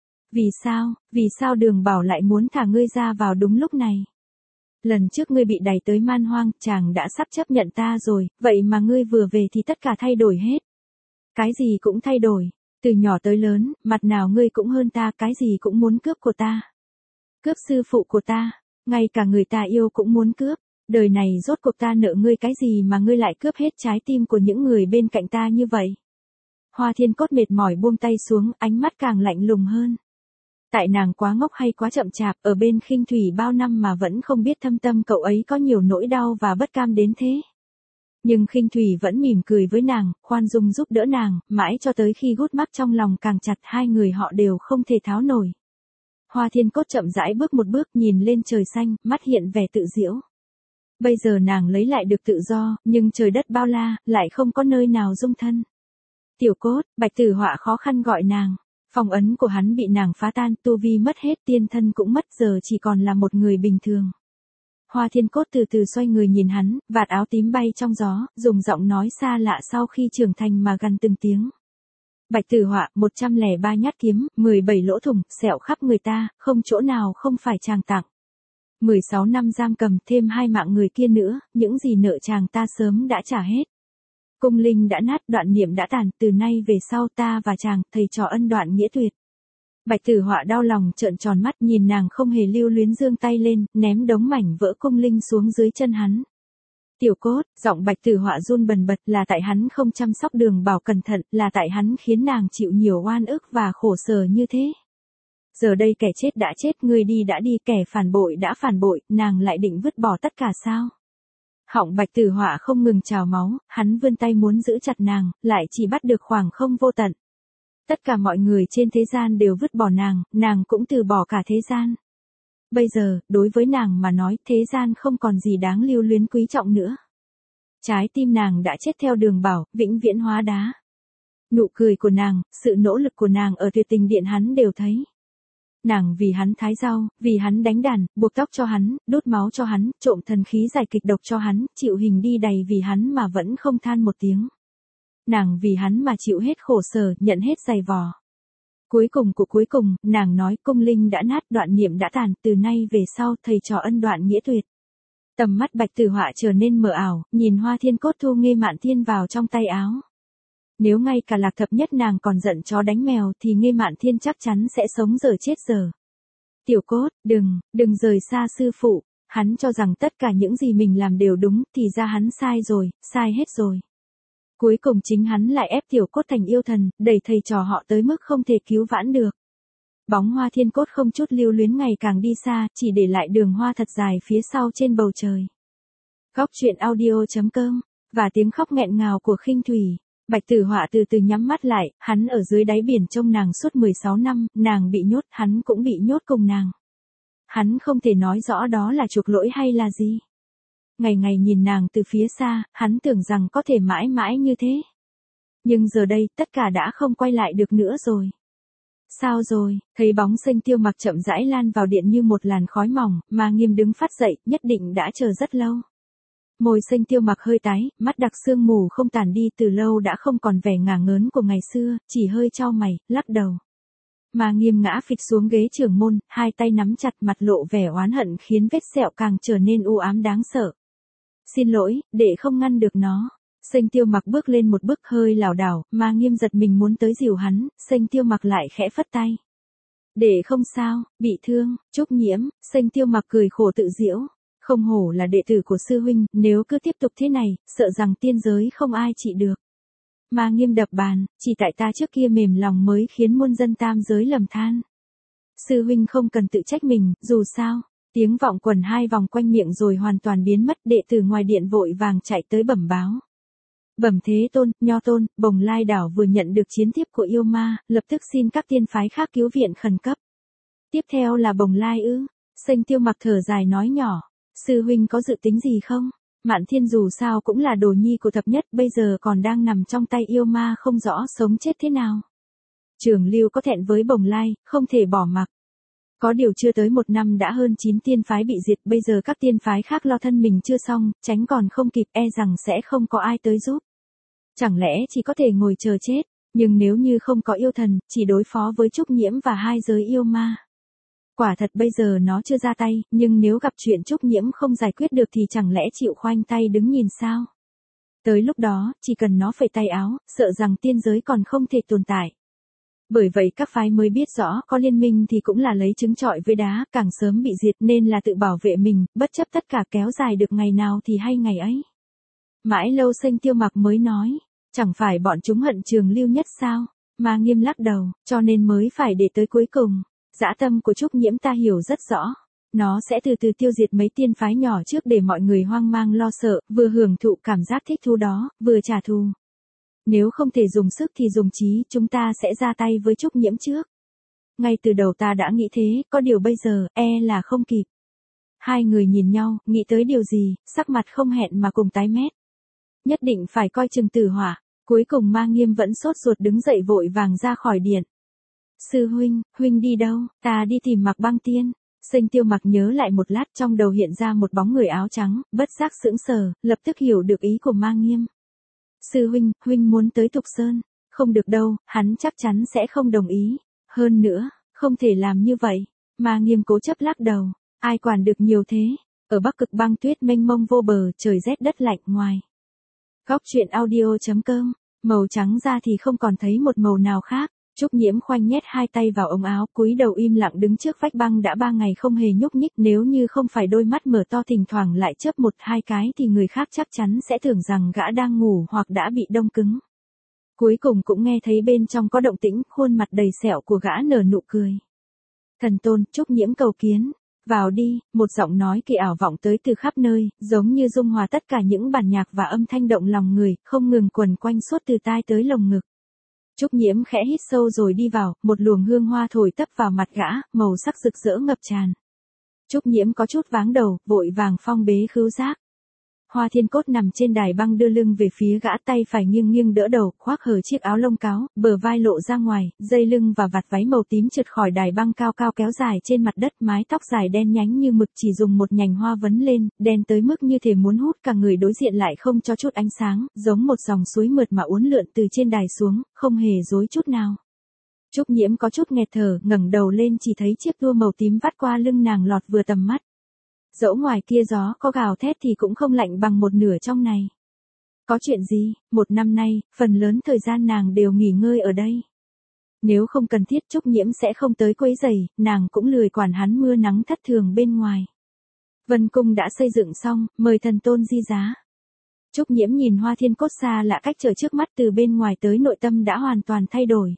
Vì sao Đường Bảo lại muốn thả ngươi ra vào đúng lúc này? Lần trước ngươi bị đày tới Man Hoang, chàng đã sắp chấp nhận ta rồi, vậy mà ngươi vừa về thì tất cả thay đổi hết. Cái gì cũng thay đổi, từ nhỏ tới lớn, mặt nào ngươi cũng hơn ta, cái gì cũng muốn cướp của ta. Cướp sư phụ của ta, ngay cả người ta yêu cũng muốn cướp. Đời này rốt cuộc ta nợ ngươi cái gì mà ngươi lại cướp hết trái tim của những người bên cạnh ta như vậy? Hoa Thiên Cốt mệt mỏi buông tay xuống, ánh mắt càng lạnh lùng hơn. Tại nàng quá ngốc hay quá chậm chạp, ở bên Khinh Thủy bao năm mà vẫn không biết thâm tâm cậu ấy có nhiều nỗi đau và bất cam đến thế. Nhưng Khinh Thủy vẫn mỉm cười với nàng, khoan dung giúp đỡ nàng, mãi cho tới khi gút mắt trong lòng càng chặt, hai người họ đều không thể tháo nổi. Hoa Thiên Cốt chậm rãi bước một bước, nhìn lên trời xanh, mắt hiện vẻ tự giễu. Bây giờ nàng lấy lại được tự do, nhưng trời đất bao la, lại không có nơi nào dung thân. Tiểu cốt, Bạch Tử Họa khó khăn gọi nàng. Phong ấn của hắn bị nàng phá tan, tu vi mất hết, tiên thân cũng mất, giờ chỉ còn là một người bình thường. Hoa Thiên Cốt từ từ xoay người nhìn hắn, vạt áo tím bay trong gió, dùng giọng nói xa lạ sau khi trưởng thành mà gần từng tiếng. Bạch Tử Họa, 103 nhát kiếm, 17 lỗ thủng, sẹo khắp người ta, không chỗ nào không phải chàng tặng. 16 năm giam cầm, thêm 2 mạng người kia nữa, những gì nợ chàng ta sớm đã trả hết. Cung linh đã nát, đoạn niệm đã tàn, từ nay về sau ta và chàng, thầy trò ân đoạn nghĩa tuyệt. Bạch Tử Họa đau lòng trợn tròn mắt, nhìn nàng không hề lưu luyến, giương tay lên, ném đống mảnh vỡ cung linh xuống dưới chân hắn. Tiểu cốt, giọng Bạch Tử Họa run bần bật, là tại hắn không chăm sóc Đường Bảo cẩn thận, là tại hắn khiến nàng chịu nhiều oan ức và khổ sở như thế. Giờ đây kẻ chết đã chết, người đi đã đi, kẻ phản bội đã phản bội, nàng lại định vứt bỏ tất cả sao? Họng Bạch Tử Họa không ngừng trào máu, hắn vươn tay muốn giữ chặt nàng, lại chỉ bắt được khoảng không vô tận. Tất cả mọi người trên thế gian đều vứt bỏ nàng cũng từ bỏ cả thế gian. Bây giờ, đối với nàng mà nói, thế gian không còn gì đáng lưu luyến quý trọng nữa. Trái tim nàng đã chết theo Đường Bảo, vĩnh viễn hóa đá. Nụ cười của nàng, sự nỗ lực của nàng ở Tuyệt Tình Điện hắn đều thấy. Nàng vì hắn thái rau, vì hắn đánh đàn, buộc tóc cho hắn, đốt máu cho hắn, trộm thần khí giải kịch độc cho hắn, chịu hình đi đầy vì hắn mà vẫn không than một tiếng. Nàng vì hắn mà chịu hết khổ sở, nhận hết dày vò. Cuối cùng của cuối cùng, nàng nói cung linh đã nát, đoạn niệm đã tàn, từ nay về sau thầy trò ân đoạn nghĩa tuyệt. Tầm mắt Bạch Tử Họa trở nên mờ ảo, nhìn Hoa Thiên Cốt thu Nghê Mạn Thiên vào trong tay áo. Nếu ngay cả Lạc Thập Nhất nàng còn giận chó đánh mèo thì Nghê Mạn Thiên chắc chắn sẽ sống dở chết dở. Tiểu cốt, đừng rời xa sư phụ. Hắn cho rằng tất cả những gì mình làm đều đúng, thì ra hắn sai rồi, sai hết rồi. Cuối cùng chính hắn lại ép Tiểu cốt thành yêu thần, đẩy thầy trò họ tới mức không thể cứu vãn được. Bóng Hoa Thiên Cốt không chút lưu luyến ngày càng đi xa, chỉ để lại đường hoa thật dài phía sau trên bầu trời. Góc truyện audio.com, và tiếng khóc nghẹn ngào của Khinh Thủy. Bạch Tử Họa từ từ nhắm mắt lại, hắn ở dưới đáy biển trông nàng suốt 16 năm, nàng bị nhốt, hắn cũng bị nhốt cùng nàng. Hắn không thể nói rõ đó là chuộc lỗi hay là gì. Ngày ngày nhìn nàng từ phía xa, hắn tưởng rằng có thể mãi mãi như thế. Nhưng giờ đây, tất cả đã không quay lại được nữa rồi. Sao rồi, thấy bóng Xanh Tiêu Mặc chậm rãi lan vào điện như một làn khói mỏng, mà Nghiêm đứng phát dậy, nhất định đã chờ rất lâu. Môi Xanh Tiêu Mặc hơi tái, mắt đặc sương mù không tàn đi, từ lâu đã không còn vẻ ngả ngớn của ngày xưa, chỉ hơi chau mày, lắc đầu. Mà Nghiêm ngã phịch xuống ghế trưởng môn, hai tay nắm chặt, mặt lộ vẻ oán hận khiến vết sẹo càng trở nên u ám đáng sợ. Xin lỗi, đệ không ngăn được nó. Xanh Tiêu Mặc bước lên một bước hơi lảo đảo, mà Nghiêm giật mình muốn tới dìu hắn, Xanh Tiêu Mặc lại khẽ phất tay. Đệ không sao, bị thương, Trúc Nhiễm. Xanh Tiêu Mặc cười khổ tự giễu. Không hổ là đệ tử của sư huynh, nếu cứ tiếp tục thế này, sợ rằng tiên giới không ai trị được. Mà Nghiêm đập bàn, chỉ tại ta trước kia mềm lòng mới khiến muôn dân tam giới lầm than. Sư huynh không cần tự trách mình, dù sao. Tiếng vọng quần hai vòng quanh miệng rồi hoàn toàn biến mất, đệ tử ngoài điện vội vàng chạy tới bẩm báo. Bẩm Thế Tôn, Nho Tôn, Bồng Lai đảo vừa nhận được chiến tiếp của yêu ma, lập tức xin các tiên phái khác cứu viện khẩn cấp. Tiếp theo là Bồng Lai ư? Xanh Tiêu Mặc thở dài nói nhỏ. Sư huynh có dự tính gì không? Mạn Thiên dù sao cũng là đồ nhi của Thập Nhất, bây giờ còn đang nằm trong tay yêu ma không rõ sống chết thế nào. Trường Lưu có thẹn với Bồng Lai, không thể bỏ mặc. Có điều chưa tới 1 năm đã hơn 9 tiên phái bị diệt, bây giờ các tiên phái khác lo thân mình chưa xong, tránh còn không kịp, e rằng sẽ không có ai tới giúp. Chẳng lẽ chỉ có thể ngồi chờ chết, nhưng nếu như không có yêu thần, chỉ đối phó với Trúc Nhiễm và hai giới yêu ma. Quả thật bây giờ nó chưa ra tay, nhưng nếu gặp chuyện Trúc Nhiễm không giải quyết được thì chẳng lẽ chịu khoanh tay đứng nhìn sao? Tới lúc đó, chỉ cần nó phẩy tay áo, sợ rằng tiên giới còn không thể tồn tại. Bởi vậy các phái mới biết rõ, có liên minh thì cũng là lấy trứng trọi với đá, càng sớm bị diệt nên là tự bảo vệ mình, bất chấp tất cả, kéo dài được ngày nào thì hay ngày ấy. Mãi lâu Xanh Tiêu Mặc mới nói, chẳng phải bọn chúng hận Trường Lưu nhất sao? Mà Nghiêm lắc đầu, cho nên mới phải để tới cuối cùng. Dã tâm của Trúc Nhiễm ta hiểu rất rõ. Nó sẽ từ từ tiêu diệt mấy tiên phái nhỏ trước để mọi người hoang mang lo sợ, vừa hưởng thụ cảm giác thích thú đó, vừa trả thù. Nếu không thể dùng sức thì dùng trí, chúng ta sẽ ra tay với Trúc Nhiễm trước. Ngay từ đầu ta đã nghĩ thế, có điều bây giờ, là không kịp. Hai người nhìn nhau, nghĩ tới điều gì, sắc mặt không hẹn mà cùng tái mét. Nhất định phải coi chừng Tử Hỏa. Cuối cùng Ma Nghiêm vẫn sốt ruột đứng dậy vội vàng ra khỏi điện. Sư huynh đi đâu? Ta đi tìm Mạc Băng Tiên. Sinh Tiêu Mặc nhớ lại một lát, trong đầu hiện ra một bóng người áo trắng, bất giác sững sờ, lập tức hiểu được ý của Ma Nghiêm. Sư huynh muốn tới Tục Sơn. Không được đâu, hắn chắc chắn sẽ không đồng ý. Hơn nữa, không thể làm như vậy. Ma Nghiêm cố chấp lắc đầu. Ai quản được nhiều thế. Ở Bắc Cực băng tuyết mênh mông vô bờ, trời rét đất lạnh ngoài. Góc truyện audio.com, màu trắng da thì không còn thấy một màu nào khác. Trúc Nhiễm khoanh nhét hai tay vào ống áo, cúi đầu im lặng đứng trước vách băng đã 3 ngày không hề nhúc nhích, nếu như không phải đôi mắt mở to thỉnh thoảng lại chớp một hai cái thì người khác chắc chắn sẽ tưởng rằng gã đang ngủ hoặc đã bị đông cứng. Cuối cùng cũng nghe thấy bên trong có động tĩnh, khuôn mặt đầy sẹo của gã nở nụ cười. Thần tôn, Trúc Nhiễm cầu kiến. Vào đi, một giọng nói kỳ ảo vọng tới từ khắp nơi, giống như dung hòa tất cả những bản nhạc và âm thanh động lòng người, không ngừng quần quanh suốt từ tai tới lồng ngực. Trúc Nhiễm khẽ hít sâu rồi đi vào, một luồng hương hoa thổi tấp vào mặt gã, màu sắc rực rỡ ngập tràn. Trúc Nhiễm có chút váng đầu, vội vàng phong bế khứu giác. Hoa Thiên Cốt nằm trên đài băng đưa lưng về phía gã, tay phải nghiêng nghiêng đỡ đầu, khoác hở chiếc áo lông cáo, bờ vai lộ ra ngoài, dây lưng và vạt váy màu tím trượt khỏi đài băng cao cao kéo dài trên mặt đất, mái tóc dài đen nhánh như mực chỉ dùng một nhành hoa vấn lên, đen tới mức như thể muốn hút cả người đối diện lại không cho chút ánh sáng, giống một dòng suối mượt mà uốn lượn từ trên đài xuống, không hề rối chút nào. Trúc Nhiễm có chút nghẹt thở, ngẩng đầu lên chỉ thấy chiếc tua màu tím vắt qua lưng nàng lọt vừa tầm mắt. Dẫu ngoài kia gió có gào thét thì cũng không lạnh bằng một nửa trong này. Có chuyện gì? Một năm nay, phần lớn thời gian nàng đều nghỉ ngơi ở đây. Nếu không cần thiết Trúc Nhiễm sẽ không tới quấy rầy, nàng cũng lười quản hắn mưa nắng thất thường bên ngoài. Vân Cung đã xây dựng xong, mời thần tôn di giá. Trúc Nhiễm nhìn Hoa Thiên Cốt xa lạ cách trở trước mắt, từ bên ngoài tới nội tâm đã hoàn toàn thay đổi.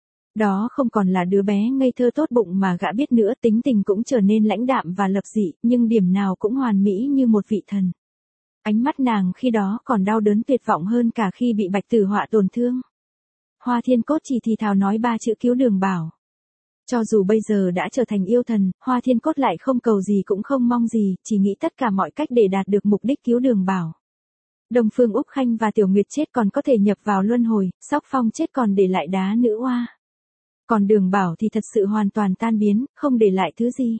Đó không còn là đứa bé ngây thơ tốt bụng mà gã biết nữa, tính tình cũng trở nên lãnh đạm và lập dị, nhưng điểm nào cũng hoàn mỹ như một vị thần. Ánh mắt nàng khi đó còn đau đớn tuyệt vọng hơn cả khi bị Bạch Tử Họa tổn thương. Hoa Thiên Cốt chỉ thì thào nói 3 chữ Cứu Đường Bảo. Cho dù bây giờ đã trở thành yêu thần, Hoa Thiên Cốt lại không cầu gì cũng không mong gì, chỉ nghĩ tất cả mọi cách để đạt được mục đích cứu Đường Bảo. Đông Phương Úc Khanh và Tiểu Nguyệt chết còn có thể nhập vào luân hồi, Sóc Phong chết còn để lại đá nữ oa. Còn Đường Bảo thì thật sự hoàn toàn tan biến, không để lại thứ gì.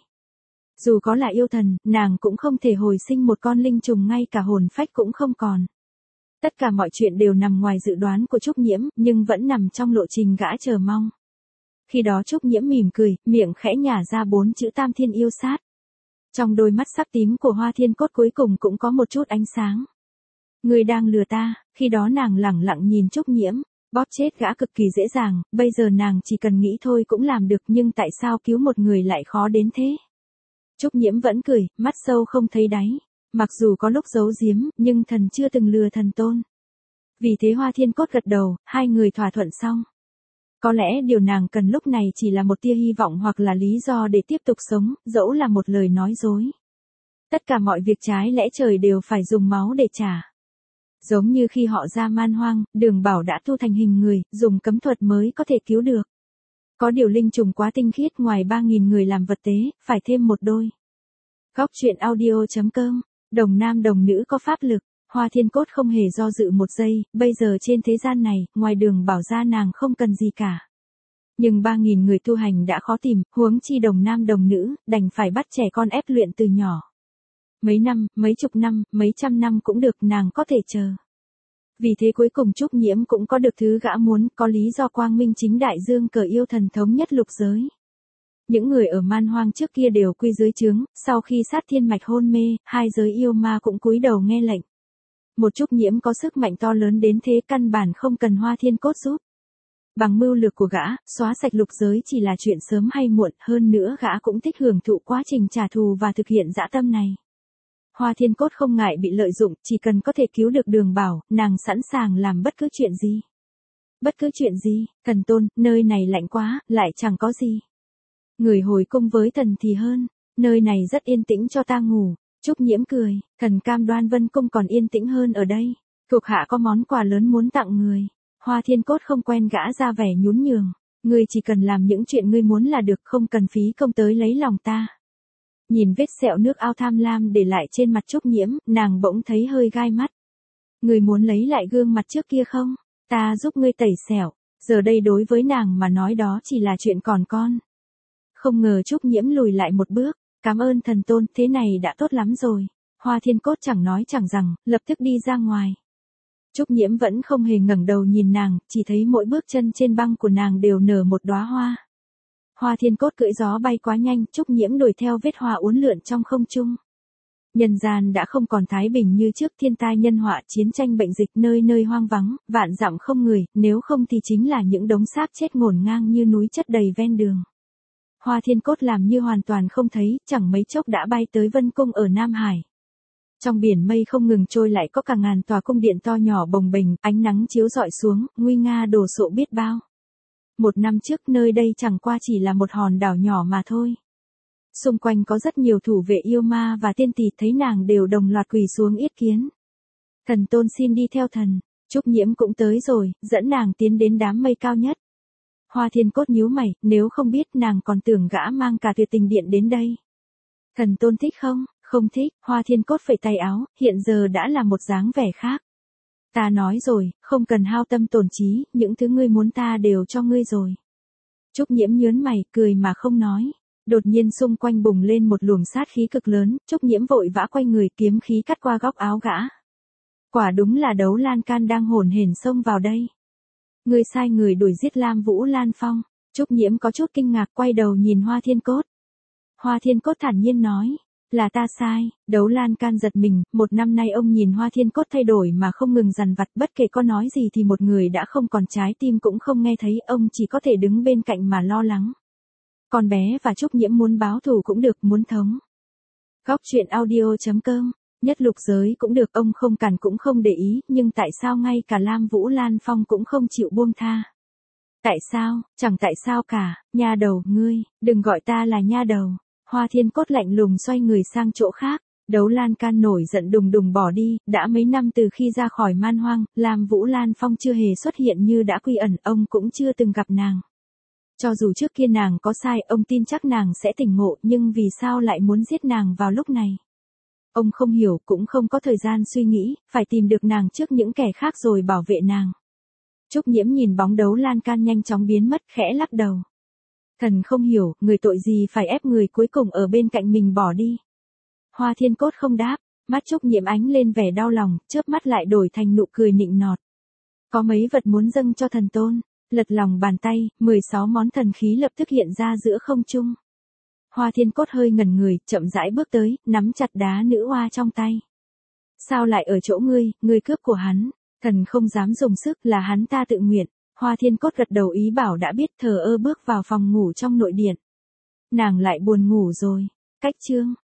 Dù có là yêu thần, nàng cũng không thể hồi sinh một con linh trùng, ngay cả hồn phách cũng không còn. Tất cả mọi chuyện đều nằm ngoài dự đoán của Trúc Nhiễm, nhưng vẫn nằm trong lộ trình gã chờ mong. Khi đó Trúc Nhiễm mỉm cười, miệng khẽ nhả ra 4 chữ Tam Thiên Yêu Sát. Trong đôi mắt sắc tím của Hoa Thiên Cốt cuối cùng cũng có một chút ánh sáng. Người đang lừa ta. Khi đó nàng lẳng lặng nhìn Trúc Nhiễm. Bóp chết gã cực kỳ dễ dàng, bây giờ nàng chỉ cần nghĩ thôi cũng làm được, nhưng tại sao cứu một người lại khó đến thế? Trúc Nhiễm vẫn cười, mắt sâu không thấy đáy. Mặc dù có lúc giấu giếm, nhưng thần chưa từng lừa thần tôn. Vì thế Hoa Thiên Cốt gật đầu, hai người thỏa thuận xong. Có lẽ điều nàng cần lúc này chỉ là một tia hy vọng hoặc là lý do để tiếp tục sống, dẫu là một lời nói dối. Tất cả mọi việc trái lẽ trời đều phải dùng máu để trả. Giống như khi họ ra Man Hoang, Đường Bảo đã tu thành hình người, dùng cấm thuật mới có thể cứu được. Có điều linh trùng quá tinh khiết, ngoài 3.000 người làm vật tế, phải thêm một đôi. Góc truyện audio.com, đồng nam đồng nữ có pháp lực, Hoa Thiên Cốt không hề do dự một giây, bây giờ trên thế gian này, ngoài Đường Bảo ra nàng không cần gì cả. Nhưng 3.000 người tu hành đã khó tìm, huống chi đồng nam đồng nữ, đành phải bắt trẻ con ép luyện từ nhỏ. Mấy năm, mấy chục năm, mấy trăm năm cũng được, nàng có thể chờ. Vì thế cuối cùng Trúc Nhiễm cũng có được thứ gã muốn, có lý do quang minh chính đại dương cờ yêu thần thống nhất lục giới. Những người ở Man Hoang trước kia đều quy dưới trướng, sau khi sát thiên mạch hôn mê, hai giới yêu ma cũng cúi đầu nghe lệnh. Một Trúc Nhiễm có sức mạnh to lớn đến thế căn bản không cần Hoa Thiên Cốt giúp. Bằng mưu lược của gã, xóa sạch lục giới chỉ là chuyện sớm hay muộn, hơn nữa gã cũng thích hưởng thụ quá trình trả thù và thực hiện dã tâm này. Hoa Thiên Cốt không ngại bị lợi dụng, chỉ cần có thể cứu được Đường Bảo, nàng sẵn sàng làm bất cứ chuyện gì. Bất cứ chuyện gì? Thần tôn, nơi này lạnh quá, lại chẳng có gì. Người hồi cung với thần thì hơn, nơi này rất yên tĩnh cho ta ngủ. Trúc Nhiễm cười, thần cam đoan Vân Cung còn yên tĩnh hơn ở đây. Thuộc hạ có món quà lớn muốn tặng người. Hoa Thiên Cốt không quen gã ra vẻ nhún nhường. Ngươi chỉ cần làm những chuyện ngươi muốn là được, không cần phí công tới lấy lòng ta. Nhìn vết sẹo nước ao tham lam để lại trên mặt Trúc Nhiễm, nàng bỗng thấy hơi gai mắt. Người muốn lấy lại gương mặt trước kia không? Ta giúp ngươi tẩy xẻo, giờ đây đối với nàng mà nói đó chỉ là chuyện còn con. Không ngờ Trúc Nhiễm lùi lại một bước, cảm ơn thần tôn, thế này đã tốt lắm rồi. Hoa Thiên Cốt chẳng nói chẳng rằng, lập tức đi ra ngoài. Trúc Nhiễm vẫn không hề ngẩng đầu nhìn nàng, chỉ thấy mỗi bước chân trên băng của nàng đều nở một đóa hoa. Hoa Thiên Cốt cưỡi gió bay quá nhanh, Trúc Nhiễm đuổi theo vết hoa uốn lượn trong không trung. Nhân gian đã không còn thái bình như trước, thiên tai nhân họa, chiến tranh bệnh dịch, nơi nơi hoang vắng, vạn dặm không người, nếu không thì chính là những đống xác chết ngổn ngang như núi chất đầy ven đường. Hoa Thiên Cốt làm như hoàn toàn không thấy, chẳng mấy chốc đã bay tới Vân Cung ở Nam Hải. Trong biển mây không ngừng trôi lại có cả ngàn tòa cung điện to nhỏ bồng bềnh, ánh nắng chiếu rọi xuống, nguy nga đồ sộ biết bao. Một năm trước nơi đây chẳng qua chỉ là một hòn đảo nhỏ mà thôi. Xung quanh có rất nhiều thủ vệ yêu ma và tiên tỷ, thấy nàng đều đồng loạt quỳ xuống yết kiến. Thần tôn xin đi theo thần. Trúc Nhiễm cũng tới rồi, dẫn nàng tiến đến đám mây cao nhất. Hoa Thiên Cốt nhíu mày, nếu không biết nàng còn tưởng gã mang cả Tuyệt Tình Điện đến đây. Thần tôn thích không? Không thích. Hoa Thiên Cốt phẩy tay áo, hiện giờ đã là một dáng vẻ khác. Ta nói rồi, không cần hao tâm tổn trí, những thứ ngươi muốn ta đều cho ngươi rồi. Trúc Nhiễm nhớn mày, cười mà không nói. Đột nhiên xung quanh bùng lên một luồng sát khí cực lớn, Trúc Nhiễm vội vã quay người, kiếm khí cắt qua góc áo gã. Quả đúng là Đấu Lan Can đang hồn hển xông vào đây. Ngươi sai người đuổi giết Lam Vũ Lan Phong. Trúc Nhiễm có chút kinh ngạc, quay đầu nhìn Hoa Thiên Cốt. Hoa Thiên Cốt thản nhiên nói, là ta sai. Đấu Lan Can giật mình, một năm nay ông nhìn Hoa Thiên Cốt thay đổi mà không ngừng dằn vặt, bất kể có nói gì thì một người đã không còn trái tim cũng không nghe thấy, ông chỉ có thể đứng bên cạnh mà lo lắng. Con bé và Trúc Nhiễm muốn báo thù cũng được, muốn thống Góc truyện audio.com, nhất lục giới cũng được, ông không cản cũng không để ý, nhưng tại sao ngay cả Lam Vũ Lan Phong cũng không chịu buông tha? Tại sao? Chẳng tại sao cả. Nha đầu, ngươi, đừng gọi ta là nha đầu. Hoa Thiên Cốt lạnh lùng xoay người sang chỗ khác. Đấu Lan Can nổi giận đùng đùng bỏ đi, đã mấy năm từ khi ra khỏi man hoang, Lam Vũ Lan Phong chưa hề xuất hiện như đã quy ẩn, ông cũng chưa từng gặp nàng. Cho dù trước kia nàng có sai, ông tin chắc nàng sẽ tỉnh ngộ, nhưng vì sao lại muốn giết nàng vào lúc này? Ông không hiểu, cũng không có thời gian suy nghĩ, phải tìm được nàng trước những kẻ khác rồi bảo vệ nàng. Trúc Nhiễm nhìn bóng Đấu Lan Can nhanh chóng biến mất, khẽ lắc đầu. Thần không hiểu, người tội gì phải ép người cuối cùng ở bên cạnh mình bỏ đi. Hoa Thiên Cốt không đáp, mắt Trúc Nhiễm ánh lên vẻ đau lòng, chớp mắt lại đổi thành nụ cười nịnh nọt. Có mấy vật muốn dâng cho thần tôn. Lật lòng bàn tay, 16 món thần khí lập tức hiện ra giữa không trung. Hoa Thiên Cốt hơi ngẩn người, chậm rãi bước tới, nắm chặt đá nữ hoa trong tay. Sao lại ở chỗ ngươi cướp của hắn? Thần không dám dùng sức, là hắn ta tự nguyện. Hoa Thiên Cốt gật đầu ý bảo đã biết, thờ ơ bước vào phòng ngủ trong nội điện. Nàng lại buồn ngủ rồi. Cách chương